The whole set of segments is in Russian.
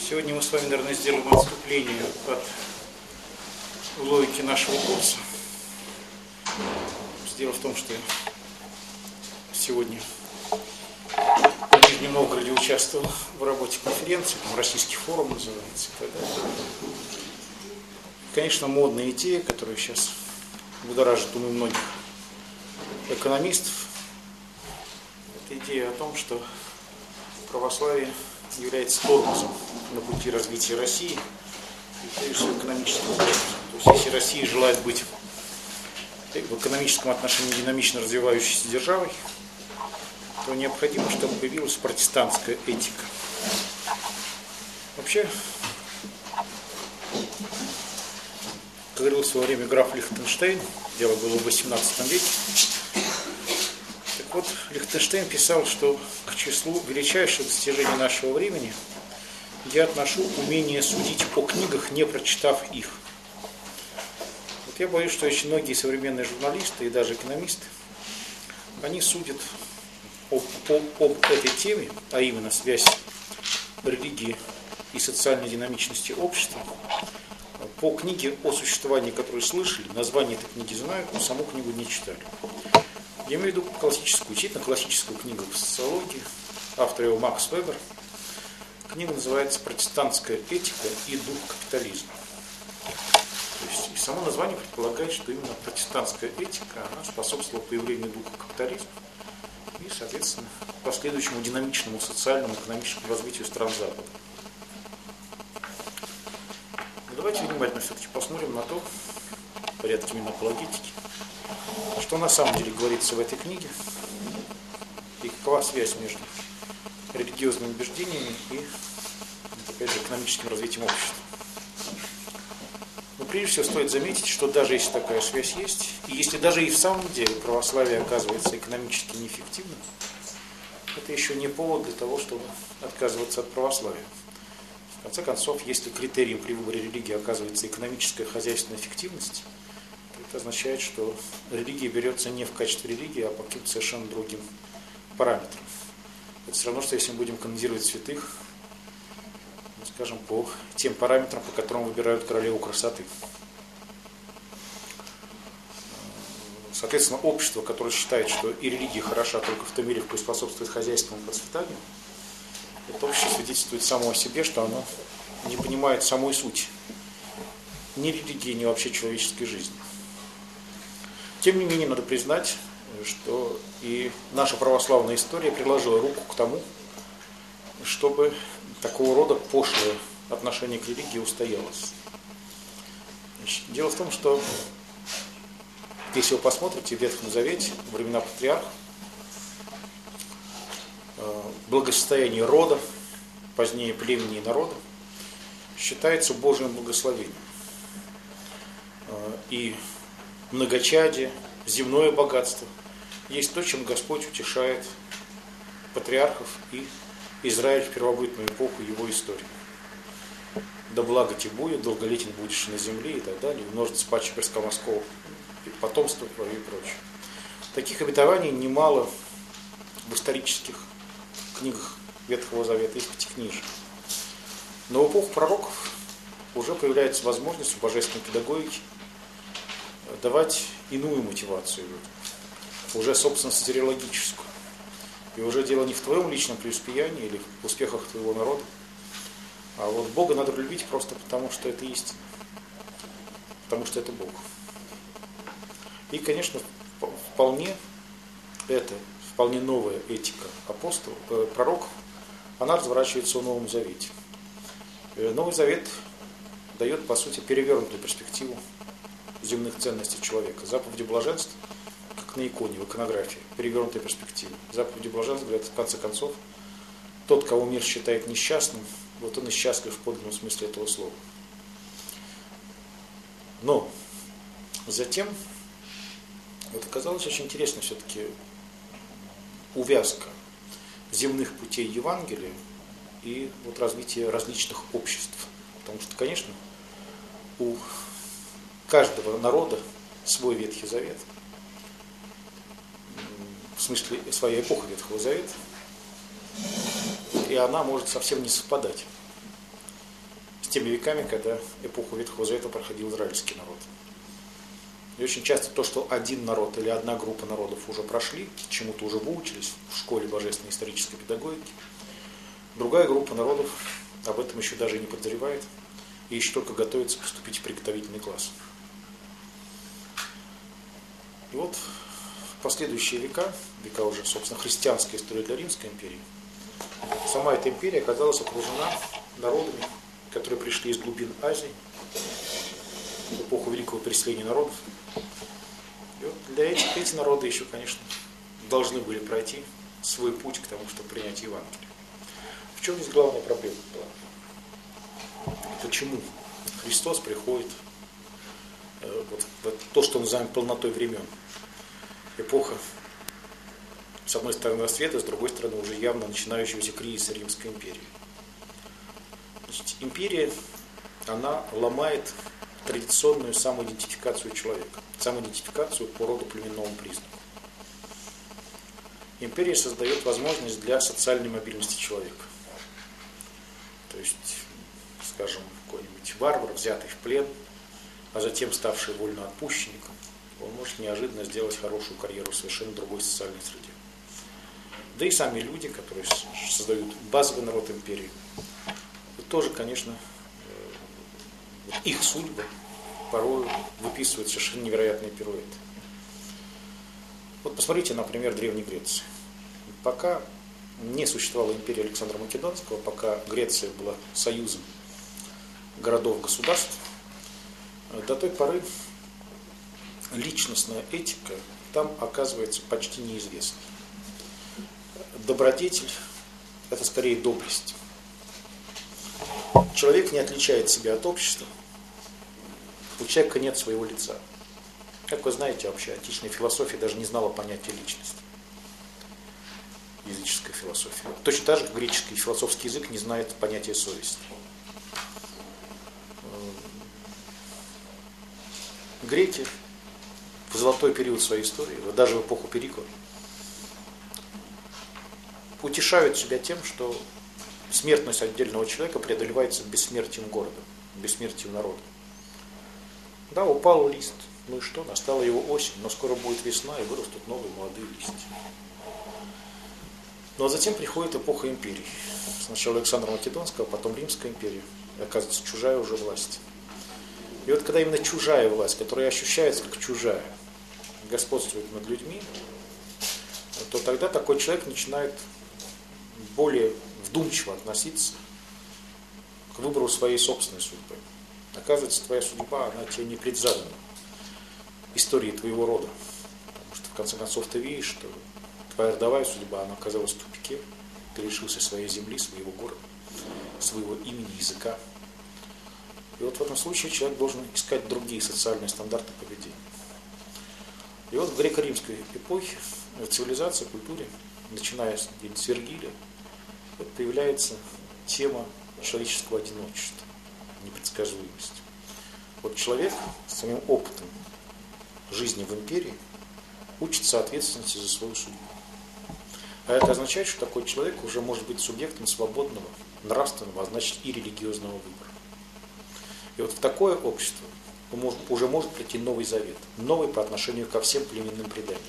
Сегодня мы с вами, наверное, сделаем отступление от логики нашего курса. Дело в том, что сегодня в Нижнем Новгороде участвовал в работе конференции, там Российский форум называется и так далее. Конечно, модная идея, которая сейчас будоражит умы многих экономистов, это идея о том, что православие является тормозом на пути развития России и, прежде всего, экономического тормозом. То есть, если Россия желает быть в экономическом отношении динамично развивающейся державой, то необходимо, чтобы появилась протестантская этика. Вообще, как говорил в свое время граф Лихтенштейн, дело было в XVIII веке, так вот, Лихтенштейн писал, что к числу величайших достижений нашего времени я отношу умение судить о книгах, не прочитав их. Вот я боюсь, что очень многие современные журналисты и даже экономисты, они судят об этой теме, а именно связь религии и социальной динамичности общества, по книге, о существовании которой слышали, название этой книги знают, но саму книгу не читали. Я имею в виду классическую, действительно классическую книгу по социологии, автор его Макс Вебер. Книга называется «Протестантская этика и дух капитализма». То есть, и само название предполагает, что именно протестантская этика, она способствовала появлению духа капитализма и, соответственно, последующему динамичному социальному и экономическому развитию стран Запада. Но давайте внимательно все-таки посмотрим на то, в порядке именно апологетики, что на самом деле говорится в этой книге и какова связь между религиозными убеждениями и, опять же, экономическим развитием общества. Но прежде всего стоит заметить, что даже если такая связь есть, и если даже и в самом деле православие оказывается экономически неэффективным, это еще не повод для того, чтобы отказываться от православия. В конце концов, если критерием при выборе религии оказывается экономическая и хозяйственная эффективность, то это означает, что религия берется не в качестве религии, а по каким-то совершенно другим параметрам. Это все равно, что если мы будем канонизировать святых, ну, скажем, по тем параметрам, по которым выбирают королеву красоты. Соответственно, общество, которое считает, что и религия хороша только в том мире, в котором способствует хозяйственному процветанию, это общество свидетельствует само о себе, что оно не понимает самой сути ни религии, ни вообще человеческой жизни. Тем не менее, надо признать, что и наша православная история приложила руку к тому, чтобы такого рода пошлое отношение к религии устоялось. Значит, дело в том, что если вы посмотрите в Ветхом Завете, во времена патриархов, благосостояние рода, позднее племени и народа, считается Божьим благословением. И многочадие, земное богатство есть то, чем Господь утешает патриархов и Израиль в первобытную эпоху его истории. Да благо тебе будет, долголетен будешь на земле и так далее, множится паче перскоморского потомства и прочее. Таких обетований немало в исторических книгах Ветхого Завета и в Пятикнижии. Но в эпоху пророков уже появляется возможность у божественной педагогики давать иную мотивацию людям, уже, собственно, сатериологическую. И уже дело не в твоем личном преуспеянии или в успехах твоего народа, а вот Бога надо любить просто потому, что это истина, потому что это Бог. И, конечно, вполне новая этика апостолов, пророков, она разворачивается в Новом Завете. Новый Завет дает, по сути, перевернутую перспективу земных ценностей человека. Заповеди блаженства, как на иконе, в иконографии, перевернутая перспектива. Заповеди блаженства говорят, в конце концов, тот, кого мир считает несчастным, вот он и счастлив в подлинном смысле этого слова. Но затем, вот оказалось очень интересно все-таки увязка земных путей Евангелия и вот развитие различных обществ. Потому что, конечно, у каждого народа свой Ветхий Завет, в смысле своя эпоха Ветхого Завета, и она может совсем не совпадать. теми веками, когда эпоху Ветхого Завета проходил израильский народ. И очень часто то, что один народ или одна группа народов уже прошли, чему-то уже выучились в школе божественной исторической педагогики, другая группа народов об этом еще даже и не подозревает и еще только готовится поступить в приготовительный класс. И вот в последующие века уже, собственно, христианская история для Римской империи, сама эта империя оказалась окружена народами, которые пришли из глубин Азии, в эпоху великого переселения народов. И вот для эти народы еще, конечно, должны были пройти свой путь к тому, чтобы принять Евангелие. В чем здесь главная проблема была? Почему Христос приходит в то, что мы называем полнотой времен? Эпоха, с одной стороны, рассвета, с другой стороны, уже явно начинающегося кризиса Римской империи. Значит, империя, она ломает традиционную самоидентификацию человека, самоидентификацию по роду племенному признаку. Империя создает возможность для социальной мобильности человека. То есть, скажем, какой-нибудь варвар, взятый в плен, а затем ставший вольноотпущенником, он может неожиданно сделать хорошую карьеру в совершенно другой социальной среде. Да и сами люди, которые создают базовый народ империи, тоже, конечно, их судьбы порой выписывают совершенно невероятные пируэты. Вот посмотрите, например, Древней Греции. Пока не существовала империя Александра Македонского, пока Греция была союзом городов-государств, до той поры личностная этика там оказывается почти неизвестной. Добродетель – это скорее доблесть. Человек не отличает себя от общества, у человека нет своего лица. Как вы знаете, вообще античная философия даже не знала понятия личности. Языческая философия. Точно так же, как греческий философский язык не знает понятия совести. Греки в золотой период своей истории, даже в эпоху Перикла, утешают себя тем, что смертность отдельного человека преодолевается бессмертием города, бессмертием народа. Да, упал лист, ну и что, настала его осень, но скоро будет весна и вырастут новые молодые листья. Ну а затем приходит эпоха империй. Сначала Александра Македонского, потом Римская империя. И оказывается, чужая уже власть. И вот когда именно чужая власть, которая ощущается как чужая, господствует над людьми, то тогда такой человек начинает более вдумчиво относиться к выбору своей собственной судьбы. Оказывается, твоя судьба, она тебе не предзадана историей твоего рода. Потому что в конце концов ты видишь, что твоя родовая судьба, она оказалась в тупике. Ты лишился своей земли, своего города, своего имени, языка. И вот в этом случае человек должен искать другие социальные стандарты поведения. И вот в греко-римской эпохе, в цивилизации, в культуре, начиная с Вергилия, вот появляется тема человеческого одиночества, непредсказуемости. Вот человек с самим опытом жизни в империи учится ответственности за свою судьбу. А это означает, что такой человек уже может быть субъектом свободного, нравственного, а значит и религиозного выбора. И вот в такое общество уже может прийти Новый Завет, новый по отношению ко всем племенным преданиям.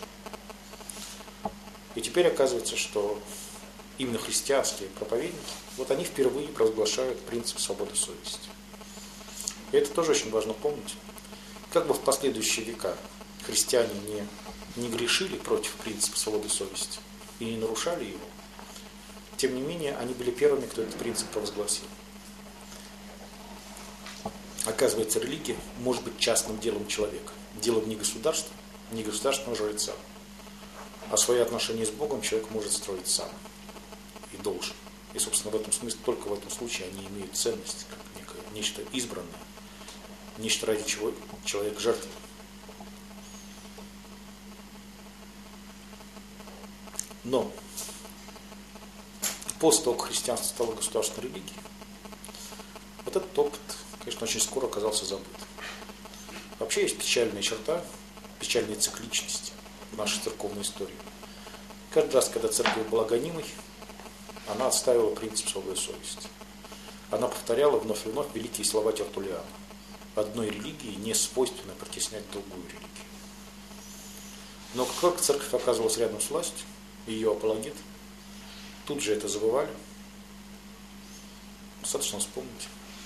И теперь оказывается, что именно христианские проповедники, вот они впервые провозглашают принцип свободы совести. И это тоже очень важно помнить. Как бы в последующие века христиане не грешили против принципа свободы совести и не нарушали его, тем не менее они были первыми, кто этот принцип провозгласил. Оказывается, религия может быть частным делом человека, делом не государства, не государственного жреца, а свои отношения с Богом человек может строить сам и должен. И, собственно, в этом смысле, только в этом случае они имеют ценность, как нечто избранное, нечто, ради чего человек жертвует. Но после того, как христианство стало государственной религией, вот этот опыт, конечно, очень скоро оказался забыт. Вообще есть печальная черта, печальная цикличность в нашей церковной истории. Каждый раз, когда церковь была гонимой, она отстаивала принцип свободы совести. она повторяла вновь и вновь великие слова Тертуллиана. Одной религии не свойственно притеснять другую религию. Но как только церковь оказывалась рядом с властью, ее апологеты тут же это забывали. Достаточно вспомнить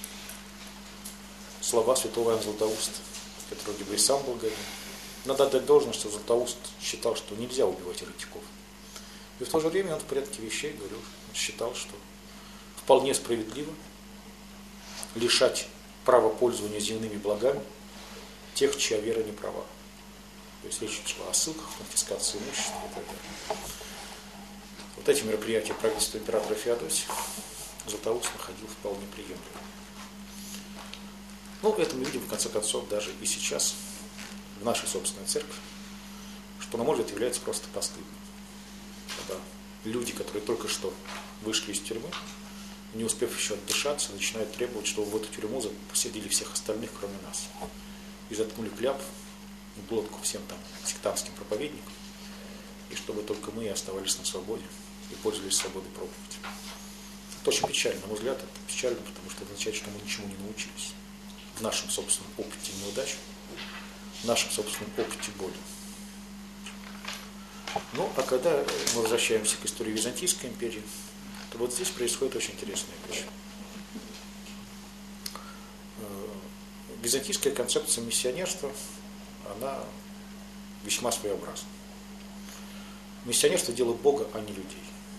слова святого Иоанна Златоуста, который вроде бы и сам был гоним. Надо отдать должное, что Златоуст считал, что нельзя убивать еретиков. И в то же время он в порядке вещей говорил, считал, что вполне справедливо лишать права пользования земными благами тех, чья вера не права. То есть речь шла о ссылках, конфискации имущества и так далее. Вот эти мероприятия правительства императора Феодосия Златоуст находил вполне приемлемым. Ну, это мы видим, в конце концов, даже и сейчас, в нашей собственной церкви, что, на мой взгляд, является просто постыдным. Когда люди, которые только что вышли из тюрьмы, не успев еще отдышаться, начинают требовать, чтобы в эту тюрьму посадили всех остальных, кроме нас. И заткнули кляп в глотку всем там сектантским проповедникам, и чтобы только мы оставались на свободе и пользовались свободой проповеди. Это очень печально, на мой взгляд, это печально, потому что это означает, что мы ничему не научились. В нашем собственном опыте неудач, в нашем собственном опыте боли. Ну, а когда мы возвращаемся к истории Византийской империи, то вот здесь происходит очень интересная вещь. Византийская концепция миссионерства, она весьма своеобразна. Миссионерство – дело Бога, а не людей.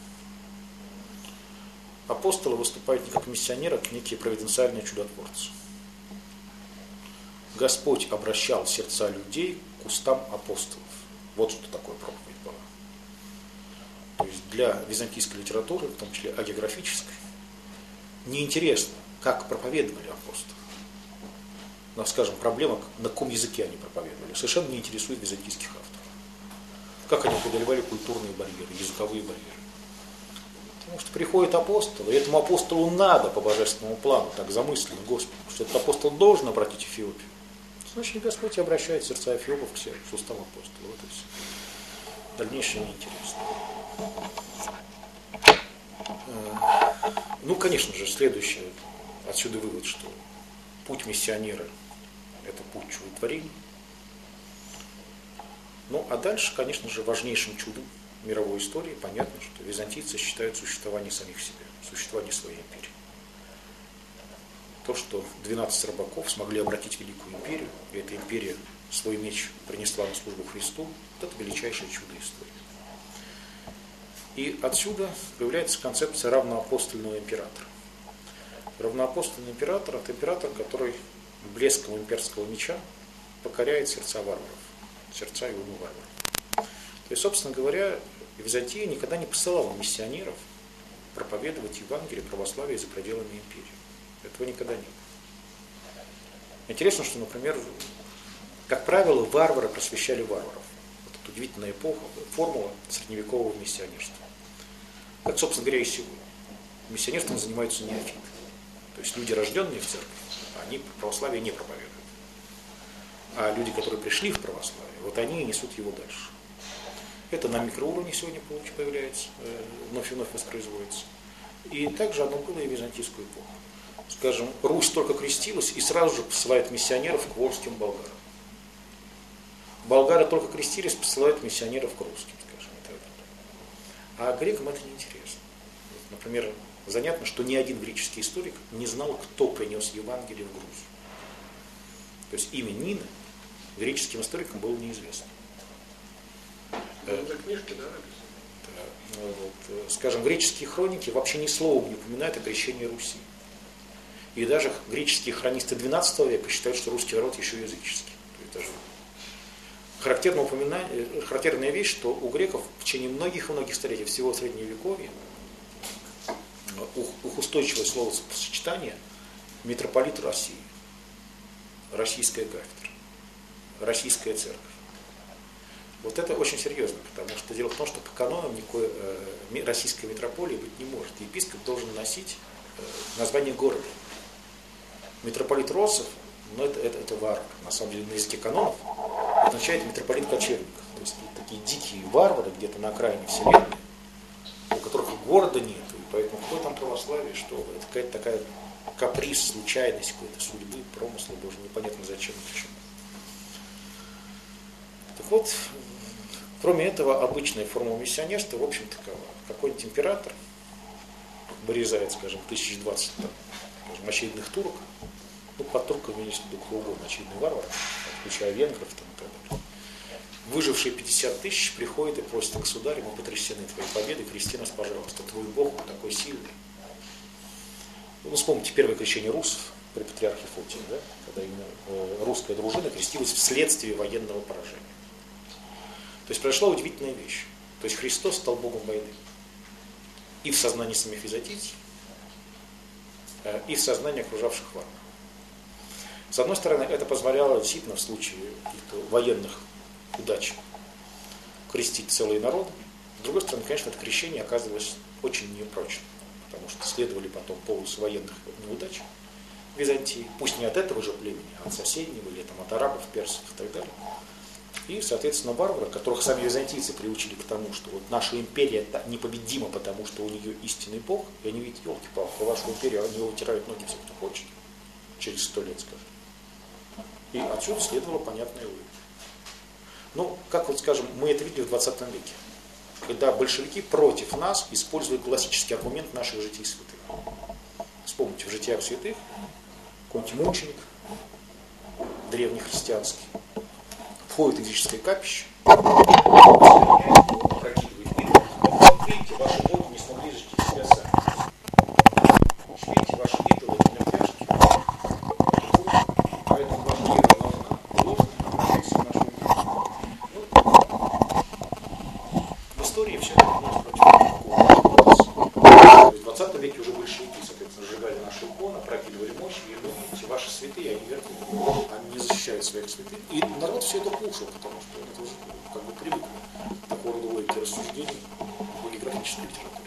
Апостолы выступают не как миссионеры, а как некие провиденциальные чудотворцы. Господь обращал сердца людей к устам апостолов. Вот что такое проповедь была. То есть для византийской литературы, в том числе агеографической, неинтересно, как проповедовали апостолы. Но, скажем, проблема, на каком языке они проповедовали, совершенно не интересует византийских авторов. Как они преодолевали культурные барьеры, языковые барьеры. Потому что приходит апостол, и этому апостолу надо по божественному плану, так замыслено Господу, что этот апостол должен обратить Эфиопию. Значит, Господь обращает сердца эфиопов к себе, к устам апостола. Вот и все. Дальнейшее неинтересно. Ну, конечно же, следующее, отсюда вывод, что путь миссионера – это путь чудотворений. Ну, а дальше, конечно же, важнейшим чудом мировой истории понятно, что византийцы считают существование самих себя, существование своей империи. То, что 12 рыбаков смогли обратить великую империю, и эта империя свой меч принесла на службу Христу, вот это величайшее чудо истории. И отсюда появляется концепция равноапостольного императора. Равноапостольный император – это император, который блеском имперского меча покоряет сердца варваров, сердца и умы варваров. То есть, собственно говоря, Византия никогда не посылала миссионеров проповедовать Евангелие православия за пределами империи. Этого никогда не было. Интересно, что, например, как правило, варвары просвещали варваров. Вот это удивительная эпоха, формула средневекового миссионерства. Как, собственно говоря, и сегодня. Миссионерством занимаются неофиты. То есть люди, рожденные в церкви, они православие не проповедуют. А люди, которые пришли в православие, вот они и несут его дальше. Это на микроуровне сегодня появляется, вновь и вновь воспроизводится. И также оно было и в византийскую эпоху. Скажем, Русь только крестилась и сразу же посылает миссионеров к волжским болгарам. Болгары только крестились, посылают миссионеров к русским, скажем, и так далее. А грекам это неинтересно. Например, занятно, что ни один греческий историк не знал, кто принес Евангелие в Грузию. То есть имя Нины греческим историкам было неизвестно. За книжки, да? Вот, скажем, греческие хроники вообще ни словом не упоминают о крещении Руси. И даже греческие хронисты XII века считают, что русский народ еще языческий. То есть даже характерная вещь, что у греков в течение многих-многих столетий всего Средневековья их устойчивое словосочетание митрополит России, российская кафедра, российская церковь. Вот это очень серьезно, потому что дело в том, что по канонам никакой российской митрополии быть не может. Епископ должен носить название города. Митрополит Россов, но это варвар. На самом деле на языке канонов означает митрополит кочевник. То есть такие дикие варвары где-то на окраине вселенной, у которых города нет, и поэтому какое там православие, что это какая-то такая каприз, случайность какой-то судьбы, промысла Божьего, непонятно зачем и почему. Так вот, кроме этого, обычная форма миссионерства, в общем, такова. Какой-нибудь император вырезает, скажем, 1020 там, скажем, очередных турок, ну, под турками имеется в виду кто угодно, очередные варвары, включая венгров там, и так далее. Выжившие 50 тысяч приходят и просят: государь, мы потрясены твоей победой, крести нас, пожалуйста, твой Бог, он такой сильный. Ну, вспомните первое крещение русов при патриархе Фотии, да? Когда именно русская дружина крестилась вследствие военного поражения. То есть произошла удивительная вещь. То есть Христос стал Богом войны. И в сознании самих византийцев, и в сознании окружавших варваров. С одной стороны, это позволяло действительно в случае каких-то военных удач крестить целые народы. С другой стороны, конечно, это крещение оказывалось очень непрочным, потому что следовали потом полосы военных неудач в Византии, пусть не от этого же племени, а от соседнего, или там, от арабов, персов и так далее. И, соответственно, варвары, которых сами византийцы приучили к тому, что вот наша империя непобедима, потому что у нее истинный Бог, и они видят: елки-палки, вашу империю, они вытирают ноги все, кто хочет, через 100 лет, скажем. И отсюда следовало понятное вывод. Ну, как вот, скажем, мы это видели в 20 веке, когда большевики против нас используют классический аргумент наших житий святых. Вспомните, в житиях святых какой-нибудь мученик древнехристианский входит в языческое капище, прокидывает идол. Видите, ваши боги не смогли защитить себя сами. Видите, ваши идолы это мертвяшки. Поэтому ваша вера должна ложно относиться к нашему миру. В истории все это в 20 веке уже большевики, соответственно, сжигали наши иконы, прокидывали мощи, и вы видите, ваши святые, они верхние, они не защищают своих святых. И народ все это кушал, потому что это уже как бы привык к такого рода логике рассуждений в географической литературе.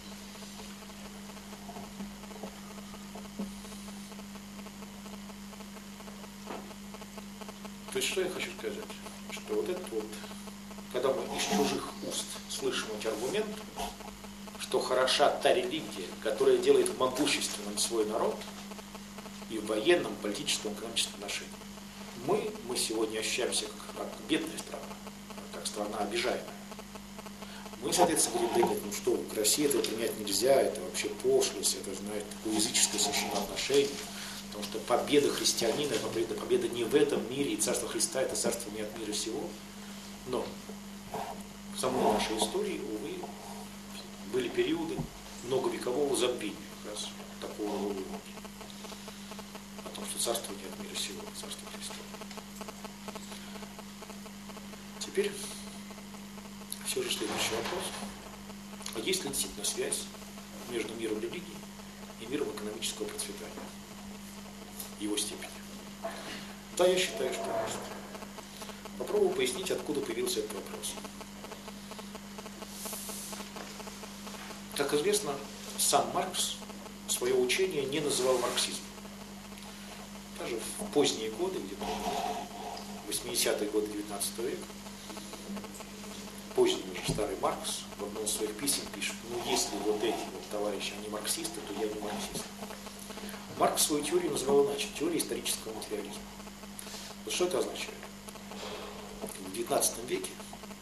То есть, что я хочу сказать? Что вот это вот, когда мы из чужих уст слышим эти аргументы, что хороша та религия, которая делает могущественным свой народ и в военном, политическом, экономическом отношении. Мы сегодня ощущаемся как бедная страна, как страна обижаемая. Мы, соответственно, будем думать: ну что, к России этого принять нельзя, это вообще пошлость, это, знаете, такое языческое совершенно отношение. Потому что победа христианина, победа не в этом мире, и царство Христа — это царство не от мира сего. Но в самой нашей истории, увы, были периоды многовекового забвения как раз такого рода о том, что царство не от мира сего, а царство Христа. Теперь все же следующий вопрос. А есть ли действительно связь между миром религии и миром экономического процветания? Его степени. Да, я считаю, что есть. Попробую пояснить, откуда появился этот вопрос. Как известно, сам Маркс свое учение не называл марксизмом. Даже в поздние годы, где-то 80-е годы 19 века, поздний уже старый Маркс в одном из своих писем пишет: ну если вот эти вот товарищи, они марксисты, то я не марксист. Маркс свою теорию называл иначе: теория исторического материализма. Вот что это означает? В XIX веке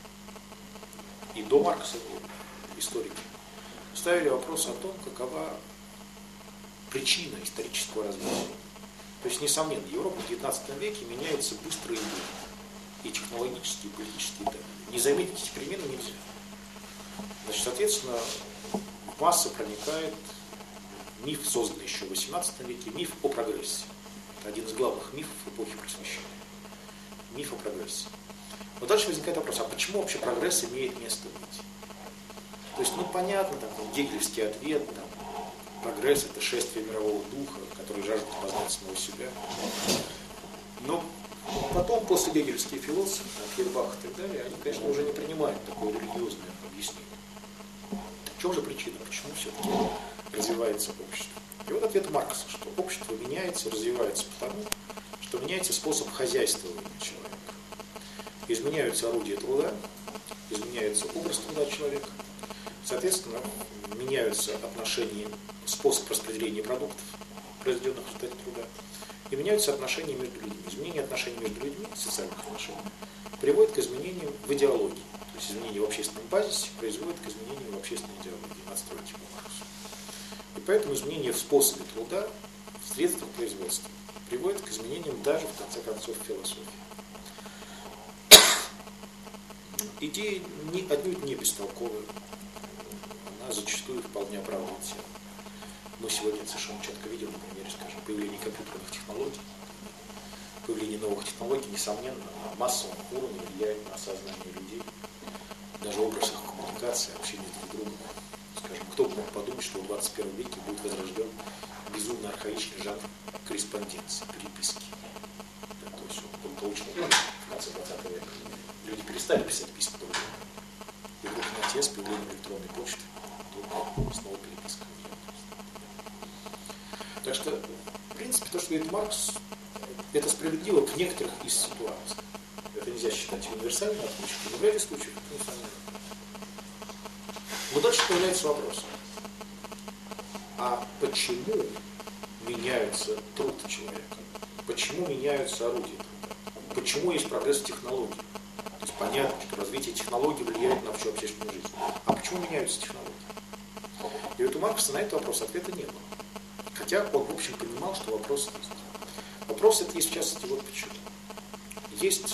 и до Маркса историки ставили вопрос о том, какова причина исторического развития. То есть, несомненно, Европа в XIX веке меняется быстро и быстро. И технологически, и политически, и так далее. Не заметить эти перемены нельзя. Значит, соответственно, в массы проникает миф, созданный еще в XVIII веке, миф о прогрессе. Это один из главных мифов эпохи Просвещения. Миф о прогрессе. Но дальше возникает вопрос: а почему вообще прогресс имеет место быть? То есть, ну понятно, там, гегельский ответ, там, прогресс — это шествие мирового духа, который жаждет познать самого себя. Но потом, после гегельские философы, Фейербах и так далее, они, конечно, уже не принимают такое религиозное объяснение. В чем же причина? Почему все-таки развивается общество? И вот ответ Маркса, что общество меняется, развивается потому, что меняется способ хозяйствования человека. Изменяются орудия труда, изменяется образ труда человека, соответственно, меняются отношения, способ распределения продуктов, произведенных в результате труда, и меняются отношения между людьми. Изменение отношений между людьми, социальных отношений, приводит к изменениям в идеологии. То есть изменение в общественном базисе производит к изменениям в общественной идеологии, надстройки по Марксу. И поэтому изменение в способе труда, в средствах производства, приводит к изменениям даже, в конце концов, в философии. Идея отнюдь не бестолковая, она зачастую вполне оправдывает себя. Мы сегодня совершенно четко видим, на примере, скажем, появления компьютерных технологий. Появление новых технологий, несомненно, на массовом уровне влияет на сознание людей, даже образ их коммуникации, общения друг с другом. Скажем, кто бы мог подумать, что в 21 веке будет возрожден безумно архаичный жанр корреспонденции, переписки. Да, то есть он получен в конце 20 века. Люди перестали писать письма друг другу. И вдруг на те с появлением электронной почты снова переписка. Так что, в принципе, то, что говорит Маркс, это справедливо в некоторых из ситуаций. Это нельзя считать универсальной отмычкой, но в ряде случаев это несомненно. Но дальше появляется вопрос. А почему меняется труд человека? Почему меняются орудия труда? Почему есть прогресс технологий? То есть понятно, что развитие технологий влияет на всю общественную жизнь. А почему меняются технологии? И вот у Маркса на этот вопрос ответа не было. Хотя он, в общем, понимал, что вопрос есть. Вопрос это есть, в частности, вот почему. Есть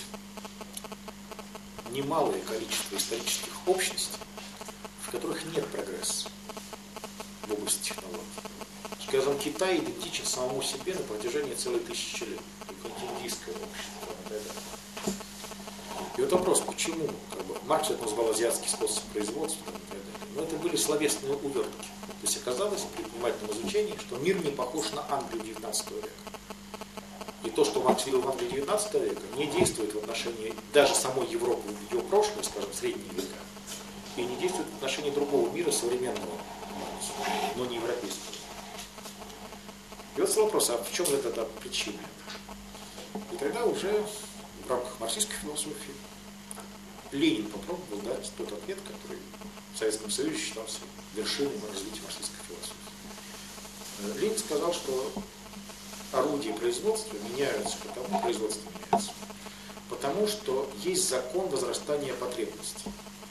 немалое количество исторических общностей, в которых нет прогресса в области технологий. Скажем, Китай идентичен самому себе на протяжении целой тысячи лет. Только индийское общество. И вот вопрос, почему? Маркс это назвал азиатский способ производства. Но это были словесные увертки. То есть оказалось при внимательном изучении, что мир не похож на Англию XIX века. И то, что Маркс видел в Англии XIX века, не действует в отношении даже самой Европы в ее прошлое, скажем, средние века, и не действует в отношении другого мира современного, но не европейского. И вот вопрос, а в чем же тогда причина? И тогда уже в рамках марксистской философии Ленин попробовал дать тот ответ, который в Советском Союзе считался вершиной развития марксистской философии. Ленин сказал, что орудия производства меняются, потому что есть закон возрастания потребностей.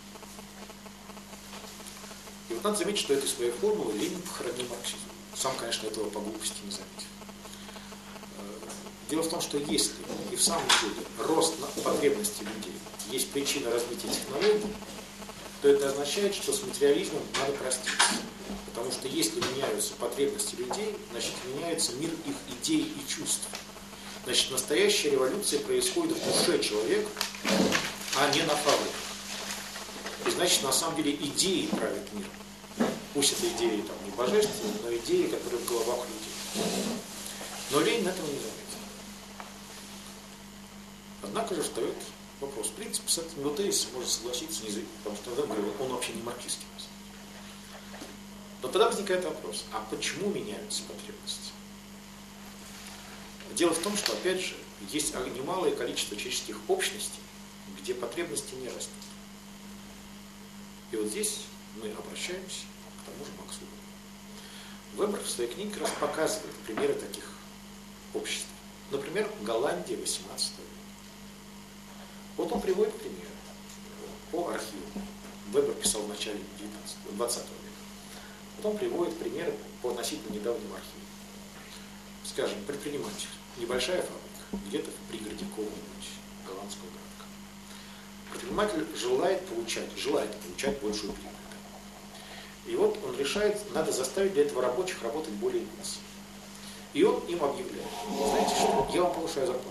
И вот надо заметить, что этой своей формулой Ленин похоронил марксизм. Сам, конечно, этого по глупости не заметил. Дело в том, что если и в самом деле рост потребностей людей есть причина развития технологий, то это означает, что с материализмом надо проститься. Потому что если меняются потребности людей, значит меняется мир их идей и чувств. Значит, настоящая революция происходит в душе человека, а не на фабриках. И значит, на самом деле идеи правят миром. Пусть это идеи там, не божественные, но идеи, которые в головах людей. Но Ленин этого не заметил. Однако же встает вопрос. В принципе, с этим его тезисом можно согласиться, потому что тогда он вообще не марксистский. Но тогда возникает вопрос, а почему меняются потребности? Дело в том, что, опять же, есть немалое количество человеческих общностей, где потребности не растут. И вот здесь мы обращаемся к тому же Максу. Вебер в своей книге как раз показывает примеры таких обществ. Например, Голландия XVIII века. Вот он приводит примеры по архиву. Вебер писал в начале XX века. Вот он приводит примеры по относительно недавнему архиву. Скажем, предприниматель. Небольшая фабрика, где-то в пригороде какого-нибудь голландского городка. Предприниматель желает получать большую прибыль. И вот он решает, надо заставить для этого рабочих работать более интенсивно. И он им объявляет, знаете что, я вам повышаю зарплату.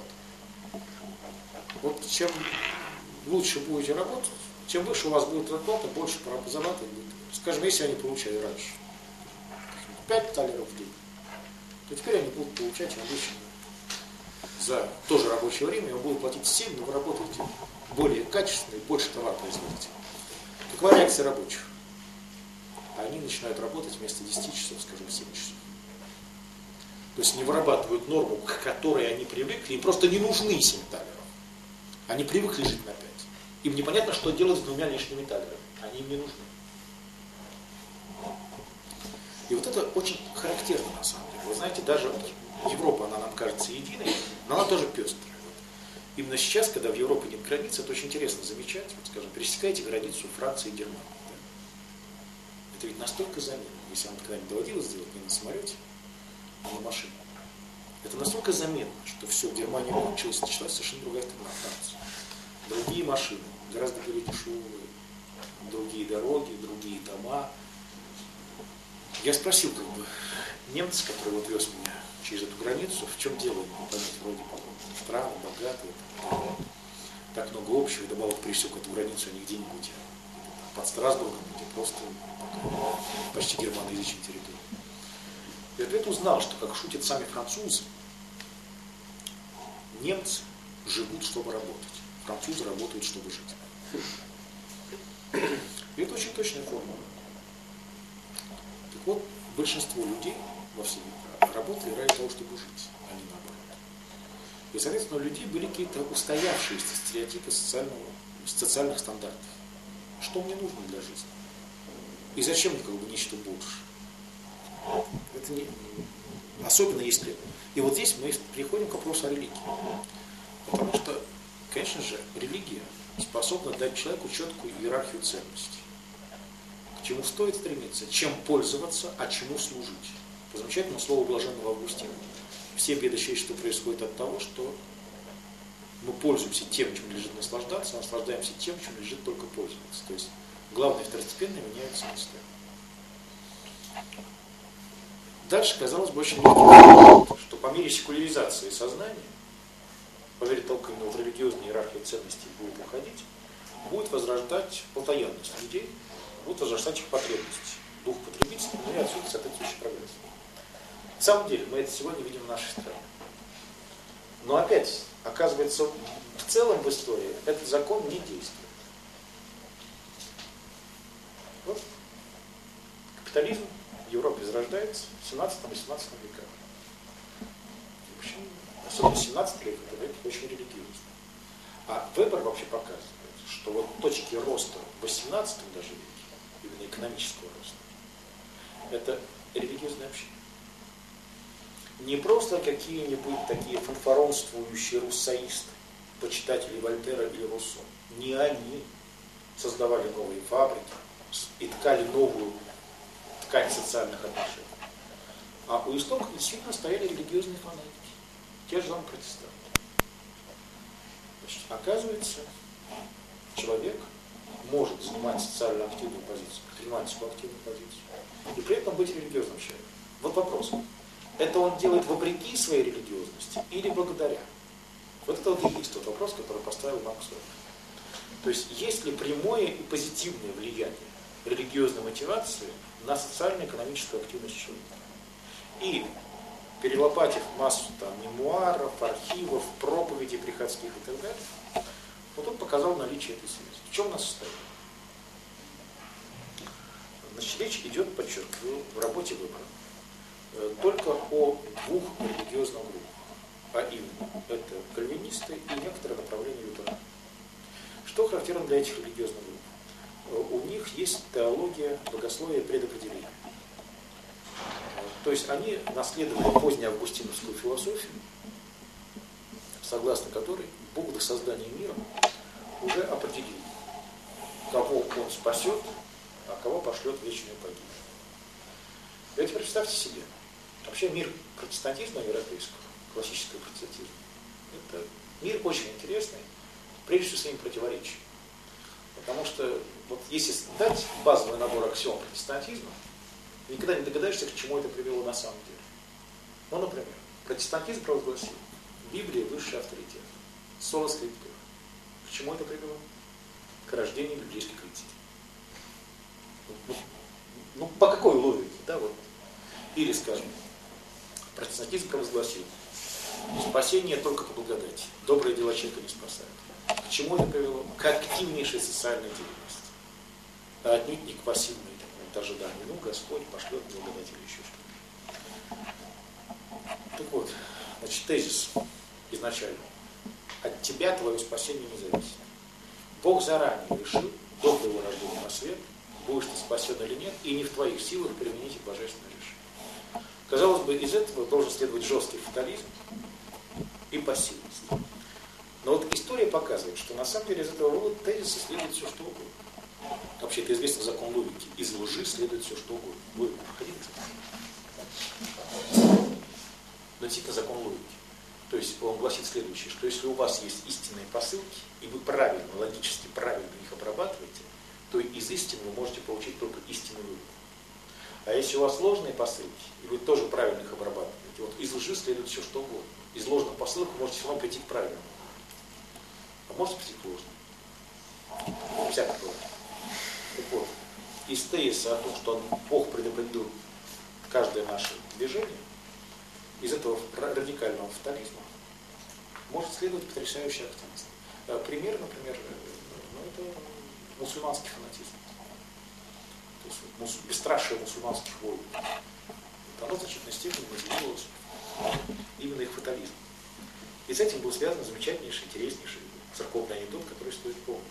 Вот чем лучше будете работать, тем выше у вас будет зарплата, больше зарабатывать будет. Скажем, если они получали раньше 5 талеров в день, то теперь они будут получать обычно за то же рабочее время, им будут платить 7, но вы работаете более качественно и больше товара производите. Какова реакция рабочих? Они начинают работать вместо 10 часов, скажем, 7 часов. То есть не вырабатывают норму, к которой они привыкли, им просто не нужны 7 талеров. Они привыкли жить на 5. Им непонятно, что делать с 2 лишними талерами. Они им не нужны. И И вот это очень характерно на самом деле. Вы знаете, даже Европа, она нам кажется единой, но она тоже пестрая. Именно сейчас, когда в Европе нет границ, это очень интересно замечать. Вот, скажем, пересекаете границу Франции и Германии. Да? Это ведь настолько заметно, если вам когда-нибудь доводилось сделать не на самолете, а на машине. Это настолько заметно, что все, Германия кончилась, началась совершенно другая страна, Франция. Другие машины, гораздо более дешевые, другие дороги, другие дома. Я спросил, немца, который вот вез меня через эту границу, в чем дело, вроде бы страны богатые, так много общего, добавок пересек эту границу, а не где-нибудь под Страсбургом, где просто почти германоязычная территория. И ответ узнал, что, как шутят сами французы, немцы живут, чтобы работать, французы работают, чтобы жить. И это очень точная формула. Так вот, большинство людей во всем мире работали ради того, чтобы жить, а не наоборот. И, соответственно, у людей были какие-то устоявшиеся стереотипы социальных стандартов. Что мне нужно для жизни? И зачем мне нечто больше? Это не... Особенно если... И вот здесь мы приходим к вопросу о религии. Потому что, конечно же, религия способна дать человеку четкую иерархию ценностей. К чему стоит стремиться, чем пользоваться, а чему служить. По замечательному слову блаженного Августина. Все беды человечества происходят от того, что мы пользуемся тем, чем лежит наслаждаться, а наслаждаемся тем, чем лежит только пользоваться. То есть главное и второстепенное меняются местами. Дальше, казалось бы, очень легко, что по мере секуляризации сознания, по мере того, как именно в религиозной иерархии ценностей будет уходить, будет возрождать плотоядность людей, будет возрастать их потребности, дух потребительства, и отсюда соответствующий прогресс. На самом деле, мы это сегодня видим в нашей стране. Но опять, оказывается, в целом в истории этот закон не действует. Вот. Капитализм в Европе зарождается в 17-18 веках. В общем, особенно 17 век, это век очень религиозный. А Вебер вообще показывает, что вот точки роста в 18 даже веке, именно экономического роста, это религиозное общение. Не просто какие-нибудь такие фанфаронствующие руссоисты, почитатели Вольтера или Руссо. Не они создавали новые фабрики и ткали новую ткань социальных отношений. А у истоков действительно стояли религиозные фанатики. Те же самые протестанты. Значит, оказывается, человек может занимать социально активную позицию, предпринимательскую активную позицию, и при этом быть религиозным человеком. Вот вопрос. Это он делает вопреки своей религиозности или благодаря? Вот это вот и есть тот вопрос, который поставил Маркс Вебер. То есть ли прямое и позитивное влияние религиозной мотивации на социально-экономическую активность человека? И перелопатив массу мемуаров, архивов, проповедей приходских и так далее, вот он показал наличие этой связи. В чем она состоит? Значит, речь идет, подчеркиваю, в работе Вебера только о двух религиозных группах, а именно это кальвинисты и некоторые направления лютеран. Что характерно для этих религиозных групп? У них есть теология богословия предопределения. То есть они наследовали позднеавгустиновскую философию, согласно которой Бог до создания мира уже определил, кого он спасет, а кого пошлет в вечную погибель. И теперь представьте себе, вообще мир протестантизма европейского, классического протестантизма, это мир очень интересный, прежде всего своим противоречием. Потому что вот если дать базовый набор аксиом протестантизма, никогда не догадаешься, к чему это привело на самом деле. Ну, например, протестантизм провозгласил: Библия высший авторитет, соло скриптура. К чему это привело? К рождению библейской критики. Ну, по какой логике, да, вот. Или, скажем, протестантизм провозгласил: спасение только по благодати, добрые дела человека не спасают. К чему это привело? К активнейшей социальной деятельности, а отнюдь не к пассивной ожиданию. Ну, Господь пошлет благодать или еще что-то. Так вот, значит, тезис изначально: от тебя твое спасение не зависит. Бог заранее решил до твоего рождения на свет, будешь ты спасен или нет, и не в твоих силах применить божественное решение. Казалось бы, из этого должен следовать жесткий фатализм и пассивность. Но вот история показывает, что на самом деле из этого вывода тезиса следует все, что угодно. Вообще, это известный закон логики. Из лжи следует все, что угодно. Вы проходили это? Но действительно закон логики. То есть он гласит следующее, что если у вас есть истинные посылки, и вы правильно, логически правильно их обрабатываете, то из истины вы можете получить только истинный вывод. А если у вас ложные посылки, и вы тоже правильно их обрабатываете, вот из лжи следует все, что угодно. Из ложных посылок вы можете все равно прийти к правильному. А можете прийти к ложному. Всякое бывает. Так вот, из тезиса о том, что Бог предопределил каждое наше движение, из этого радикального фатализма может следовать потрясающий активность. Пример, например, это мусульманский фанатизм. То есть бесстрашие мусульманских войн. Оно в значительной степени мотивировалось именно их фатализм. И с этим был связан замечательнейший, интереснейший церковный анекдот, который стоит помнить.